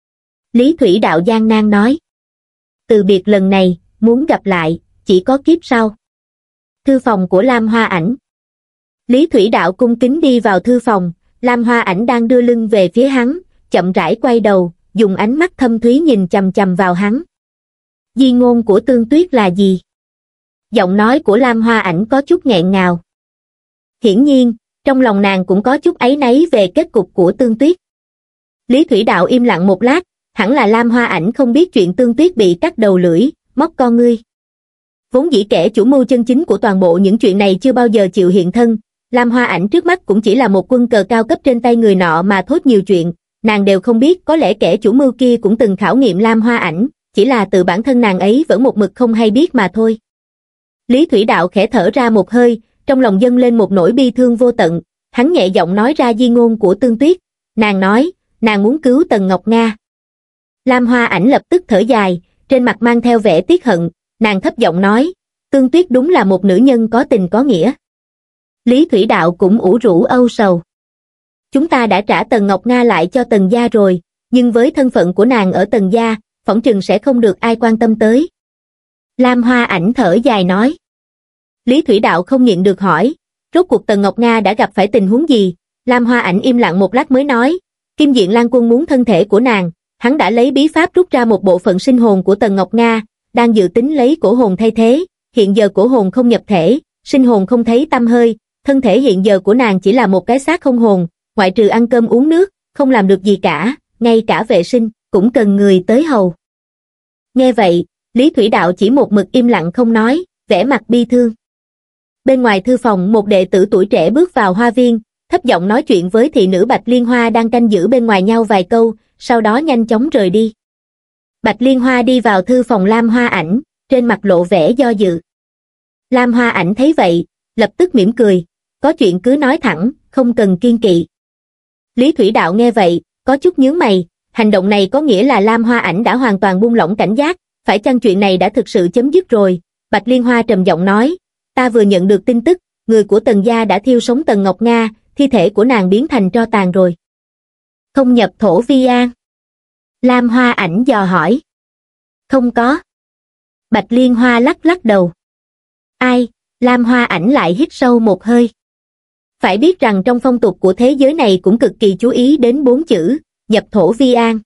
Lý Thủy Đạo gian nan nói. Từ biệt lần này, muốn gặp lại, chỉ có kiếp sau. Thư phòng của Lam Hoa Ảnh. Lý Thủy Đạo cung kính đi vào thư phòng, Lam Hoa Ảnh đang đưa lưng về phía hắn, chậm rãi quay đầu, dùng ánh mắt thâm thúy nhìn chằm chằm vào hắn. Di ngôn của Tương Tuyết là gì? Giọng nói của Lam Hoa Ảnh có chút nghẹn ngào. Hiển nhiên, trong lòng nàng cũng có chút áy náy về kết cục của Tương Tuyết. Lý Thủy Đạo im lặng một lát, hẳn là Lam Hoa Ảnh không biết chuyện Tương Tuyết bị cắt đầu lưỡi, móc con ngươi. Vốn dĩ kẻ chủ mưu chân chính của toàn bộ những chuyện này chưa bao giờ chịu hiện thân, Lam Hoa Ảnh trước mắt cũng chỉ là một quân cờ cao cấp trên tay người nọ mà thốt nhiều chuyện, nàng đều không biết có lẽ kẻ chủ mưu kia cũng từng khảo nghiệm Lam Hoa Ảnh, chỉ là tự bản thân nàng ấy vẫn một mực không hay biết mà thôi. Lý Thủy Đạo khẽ thở ra một hơi, trong lòng dâng lên một nỗi bi thương vô tận, hắn nhẹ giọng nói ra di ngôn của Tương Tuyết, nàng nói, nàng muốn cứu Tần Ngọc Nga. Lam Hoa Ảnh lập tức thở dài, trên mặt mang theo vẻ tiếc hận, nàng thấp giọng nói, Tương Tuyết đúng là một nữ nhân có tình có nghĩa. Lý Thủy Đạo cũng ủ rũ âu sầu. Chúng ta đã trả Tần Ngọc Nga lại cho Tần gia rồi, nhưng với thân phận của nàng ở Tần gia, phỏng chừng sẽ không được ai quan tâm tới. Lam Hoa Ảnh thở dài nói. Lý Thủy Đạo không nhịn được hỏi, rốt cuộc Tần Ngọc Nga đã gặp phải tình huống gì? Lam Hoa Ảnh im lặng một lát mới nói, Kim Diện Lan Quân muốn thân thể của nàng, hắn đã lấy bí pháp rút ra một bộ phận sinh hồn của Tần Ngọc Nga, đang dự tính lấy cổ hồn thay thế, hiện giờ cổ hồn không nhập thể, sinh hồn không thấy tăm hơi, thân thể hiện giờ của nàng chỉ là một cái xác không hồn, ngoại trừ ăn cơm uống nước, không làm được gì cả, ngay cả vệ sinh, cũng cần người tới hầu. Nghe vậy, Lý Thủy Đạo chỉ một mực im lặng không nói, vẻ mặt bi thương. Bên ngoài thư phòng một đệ tử tuổi trẻ bước vào hoa viên, thấp giọng nói chuyện với thị nữ Bạch Liên Hoa đang canh giữ bên ngoài nhau vài câu, sau đó nhanh chóng rời đi. Bạch Liên Hoa đi vào thư phòng Lam Hoa Ảnh, trên mặt lộ vẻ do dự. Lam Hoa Ảnh thấy vậy, lập tức mỉm cười, có chuyện cứ nói thẳng, không cần kiêng kỵ. Lý Thủy Đạo nghe vậy, có chút nhướng mày, hành động này có nghĩa là Lam Hoa Ảnh đã hoàn toàn buông lỏng cảnh giác, phải chăng chuyện này đã thực sự chấm dứt rồi? Bạch Liên Hoa trầm giọng nói, ta vừa nhận được tin tức, người của Tần gia đã thiêu sống Tần Ngọc Nga, thi thể của nàng biến thành tro tàn rồi. Không nhập thổ vi an? Lam Hoa Ảnh dò hỏi. Không có. Bạch Liên Hoa lắc lắc đầu. Ai? Lam Hoa Ảnh lại hít sâu một hơi. Phải biết rằng trong phong tục của thế giới này cũng cực kỳ chú ý đến bốn chữ, nhập thổ vi an.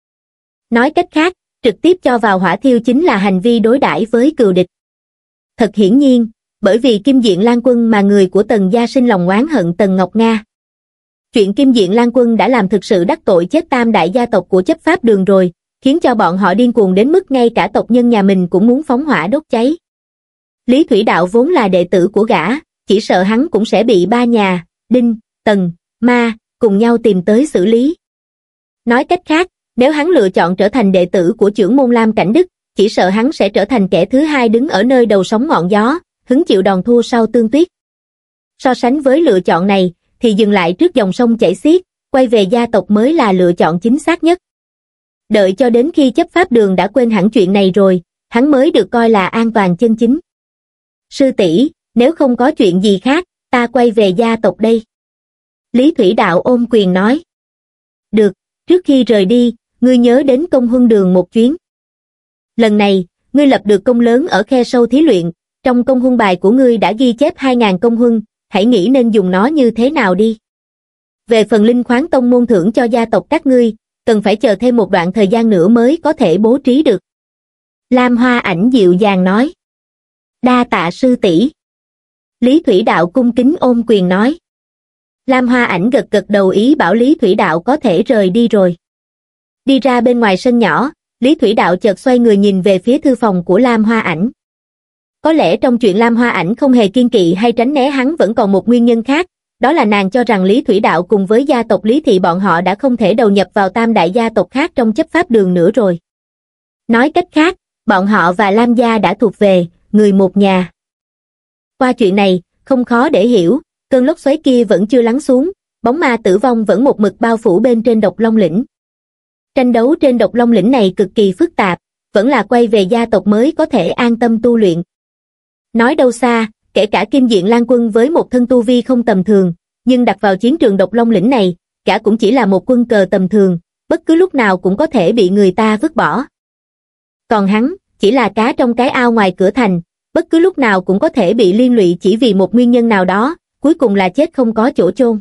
Nói cách khác, trực tiếp cho vào hỏa thiêu chính là hành vi đối đãi với cừu địch. Thật hiển nhiên, bởi vì Kim Diện Lan Quân mà người của Tần gia sinh lòng oán hận Tần Ngọc Nga. Chuyện Kim Diện Lan Quân đã làm thực sự đắc tội chết tam đại gia tộc của chấp pháp đường rồi, khiến cho bọn họ điên cuồng đến mức ngay cả tộc nhân nhà mình cũng muốn phóng hỏa đốt cháy. Lý Thủy Đạo vốn là đệ tử của gã, chỉ sợ hắn cũng sẽ bị ba nhà, Đinh, Tần, Ma, cùng nhau tìm tới xử lý. Nói cách khác, nếu hắn lựa chọn trở thành đệ tử của trưởng môn Lam Cảnh Đức, chỉ sợ hắn sẽ trở thành kẻ thứ hai đứng ở nơi đầu sóng ngọn gió, hứng chịu đòn thua sau Tương Tuyết. So sánh với lựa chọn này, thì dừng lại trước dòng sông chảy xiết, quay về gia tộc mới là lựa chọn chính xác nhất. Đợi cho đến khi chấp pháp đường đã quên hẳn chuyện này rồi, hắn mới được coi là an toàn chân chính. Sư tỷ, nếu không có chuyện gì khác, ta quay về gia tộc đây. Lý Thủy Đạo ôm quyền nói. Được, trước khi rời đi, ngươi nhớ đến Công Huân Đường một chuyến. Lần này, ngươi lập được công lớn ở khe sâu thí luyện, trong công huân bài của ngươi đã ghi chép hai ngàn công huân, hãy nghĩ nên dùng nó như thế nào đi. Về phần linh khoáng tông môn thưởng cho gia tộc các ngươi, cần phải chờ thêm một đoạn thời gian nữa mới có thể bố trí được. Lam Hoa Ảnh dịu dàng nói. Đa tạ sư tỷ. Lý Thủy Đạo cung kính ôm quyền nói. Lam Hoa Ảnh gật gật đầu ý bảo Lý Thủy Đạo có thể rời đi rồi. Đi ra bên ngoài sân nhỏ, Lý Thủy Đạo chợt xoay người nhìn về phía thư phòng của Lam Hoa Ảnh. Có lẽ trong chuyện Lam Hoa Ảnh không hề kiêng kỵ hay tránh né hắn vẫn còn một nguyên nhân khác, đó là nàng cho rằng Lý Thủy Đạo cùng với gia tộc Lý Thị bọn họ đã không thể đầu nhập vào tam đại gia tộc khác trong chấp pháp đường nữa rồi. Nói cách khác, bọn họ và Lam gia đã thuộc về người một nhà. Qua chuyện này, không khó để hiểu, Cơn lốc xoáy kia vẫn chưa lắng xuống, bóng ma tử vong vẫn một mực bao phủ bên trên Độc Long lĩnh. Tranh đấu trên Độc Long lĩnh này cực kỳ phức tạp, vẫn là quay về gia tộc mới có thể an tâm tu luyện. Nói đâu xa, kể cả Kim Diện Lan Quân với một thân tu vi không tầm thường, nhưng đặt vào chiến trường Độc Long lĩnh này, cả cũng chỉ là một quân cờ tầm thường, bất cứ lúc nào cũng có thể bị người ta vứt bỏ. Còn hắn, chỉ là cá trong cái ao ngoài cửa thành, bất cứ lúc nào cũng có thể bị liên lụy chỉ vì một nguyên nhân nào đó, cuối cùng là chết không có chỗ chôn.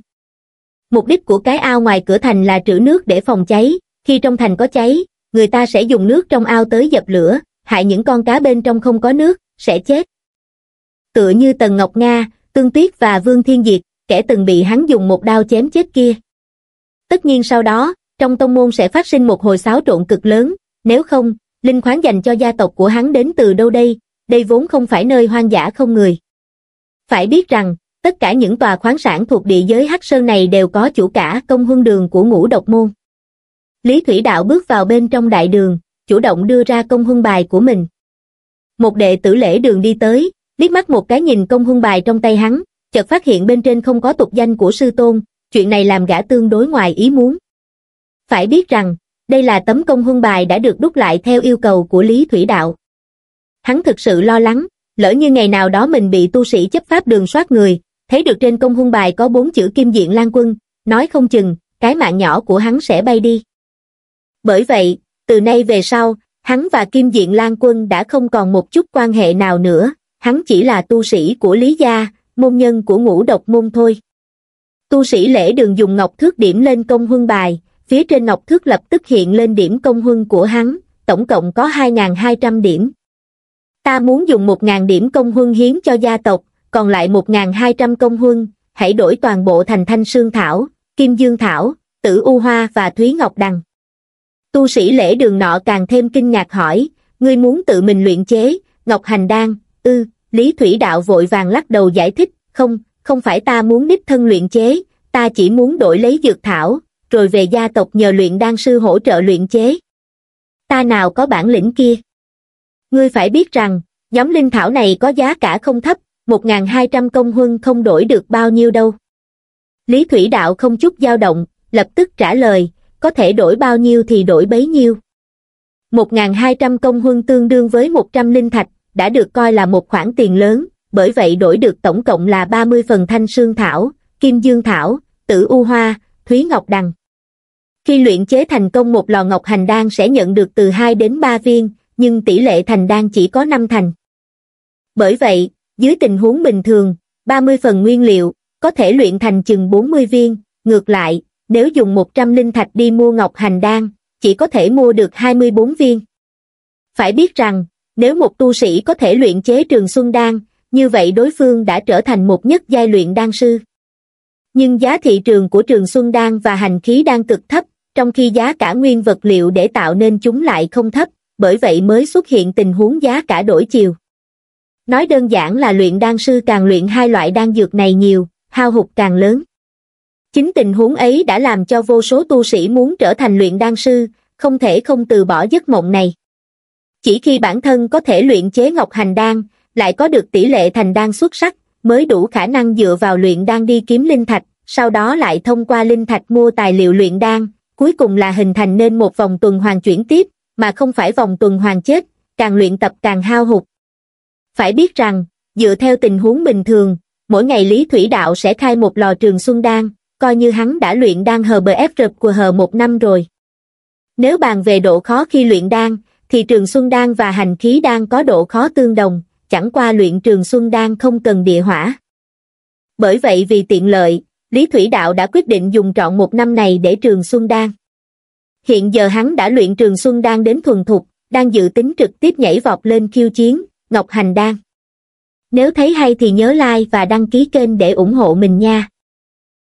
Mục đích của cái ao ngoài cửa thành là trữ nước để phòng cháy, khi trong thành có cháy, người ta sẽ dùng nước trong ao tới dập lửa, hại những con cá bên trong không có nước, sẽ chết. Tựa như Tần Ngọc Nga, Tương Tuyết và Vương Thiên Diệt, kẻ từng bị hắn dùng một đao chém chết kia. Tất nhiên sau đó, trong tông môn sẽ phát sinh một hồi xáo trộn cực lớn, nếu không, linh khoáng dành cho gia tộc của hắn đến từ đâu đây, đây vốn không phải nơi hoang dã không người. Phải biết rằng, tất cả những tòa khoáng sản thuộc địa giới Hắc Sơn này đều có chủ cả công huân đường của Ngũ Độc môn. Lý Thủy Đạo bước vào bên trong đại đường, chủ động đưa ra công huân bài của mình. Một đệ tử Lễ Đường đi tới, liếc mắt một cái nhìn công huân bài trong tay hắn, chợt phát hiện bên trên không có tục danh của sư tôn, chuyện này làm gã tương đối ngoài ý muốn. Phải biết rằng, đây là tấm công huân bài đã được đúc lại theo yêu cầu của Lý Thủy Đạo. Hắn thực sự lo lắng, lỡ như ngày nào đó mình bị tu sĩ chấp pháp đường soát người, thấy được trên công huân bài có bốn chữ Kim Diện Lan Quân, nói không chừng, cái mạng nhỏ của hắn sẽ bay đi. Bởi vậy, từ nay về sau, hắn và Kim Diện Lan Quân đã không còn một chút quan hệ nào nữa, hắn chỉ là tu sĩ của Lý gia, môn nhân của Ngũ Độc môn thôi. Tu sĩ Lễ Đường dùng ngọc thước điểm lên công huân bài, phía trên ngọc thước lập tức hiện lên điểm công huân của hắn, tổng cộng có hai nghìn hai trăm điểm. Ta muốn dùng một nghìn điểm công huân hiến cho gia tộc, còn lại một nghìn hai trăm công huân, hãy đổi toàn bộ thành Thanh Sương Thảo, Kim Dương Thảo, Tử U Hoa và Thúy Ngọc Đằng. Tu sĩ Lễ Đường nọ càng thêm kinh ngạc hỏi, ngươi muốn tự mình luyện chế, Ngọc Hành Đan, ư, Lý Thủy Đạo vội vàng lắc đầu giải thích, không, không phải ta muốn đích thân luyện chế, ta chỉ muốn đổi lấy dược thảo, rồi về gia tộc nhờ luyện đan sư hỗ trợ luyện chế. Ta nào có bản lĩnh kia. Ngươi phải biết rằng, nhóm linh thảo này có giá cả không thấp, một nghìn hai trăm công huân không đổi được bao nhiêu đâu. Lý Thủy Đạo không chút dao động, lập tức trả lời, có thể đổi bao nhiêu thì đổi bấy nhiêu. một nghìn hai trăm công huân tương đương với một trăm linh thạch, đã được coi là một khoản tiền lớn, bởi vậy đổi được tổng cộng là ba mươi phần Thanh Sương Thảo, Kim Dương Thảo, Tử U Hoa, Thúy Ngọc Đằng. Khi luyện chế thành công một lò Ngọc Hành Đan sẽ nhận được từ hai đến ba viên, nhưng tỷ lệ thành đan chỉ có năm thành. Bởi vậy, dưới tình huống bình thường, ba mươi phần nguyên liệu, có thể luyện thành chừng bốn mươi viên, ngược lại, nếu dùng một trăm linh thạch đi mua Ngọc Hành Đan, chỉ có thể mua được hai mươi bốn viên. Phải biết rằng, nếu một tu sĩ có thể luyện chế Trường Xuân Đan, như vậy đối phương đã trở thành một nhất giai luyện đan sư. Nhưng giá thị trường của Trường Xuân Đan và Hành Khí Đan cực thấp, trong khi giá cả nguyên vật liệu để tạo nên chúng lại không thấp, bởi vậy mới xuất hiện tình huống giá cả đổi chiều. Nói đơn giản là luyện đan sư càng luyện hai loại đan dược này nhiều, hao hụt càng lớn. Chính tình huống ấy đã làm cho vô số tu sĩ muốn trở thành luyện đan sư, không thể không từ bỏ giấc mộng này. Chỉ khi bản thân có thể luyện chế Ngọc Hành Đan, lại có được tỷ lệ thành đan xuất sắc, mới đủ khả năng dựa vào luyện đan đi kiếm linh thạch, sau đó lại thông qua linh thạch mua tài liệu luyện đan, cuối cùng là hình thành nên một vòng tuần hoàn chuyển tiếp, mà không phải vòng tuần hoàn chết, càng luyện tập càng hao hụt. Phải biết rằng, dựa theo tình huống bình thường, mỗi ngày Lý Thủy Đạo sẽ khai một lò Trường Xuân Đan, coi như hắn đã luyện đan hờ bờ ép rập của hờ một năm rồi. Nếu bàn về độ khó khi luyện đan, thì Trường Xuân Đan và Hành Khí Đan có độ khó tương đồng, chẳng qua luyện Trường Xuân Đan không cần địa hỏa. Bởi vậy vì tiện lợi, Lý Thủy Đạo đã quyết định dùng trọn một năm này để Trường Xuân Đan. Hiện giờ hắn đã luyện Trường Xuân Đan đến thuần thục, đang dự tính trực tiếp nhảy vọt lên khiêu chiến Ngọc Hành Đan. Nếu thấy hay thì nhớ like và đăng ký kênh để ủng hộ mình nha.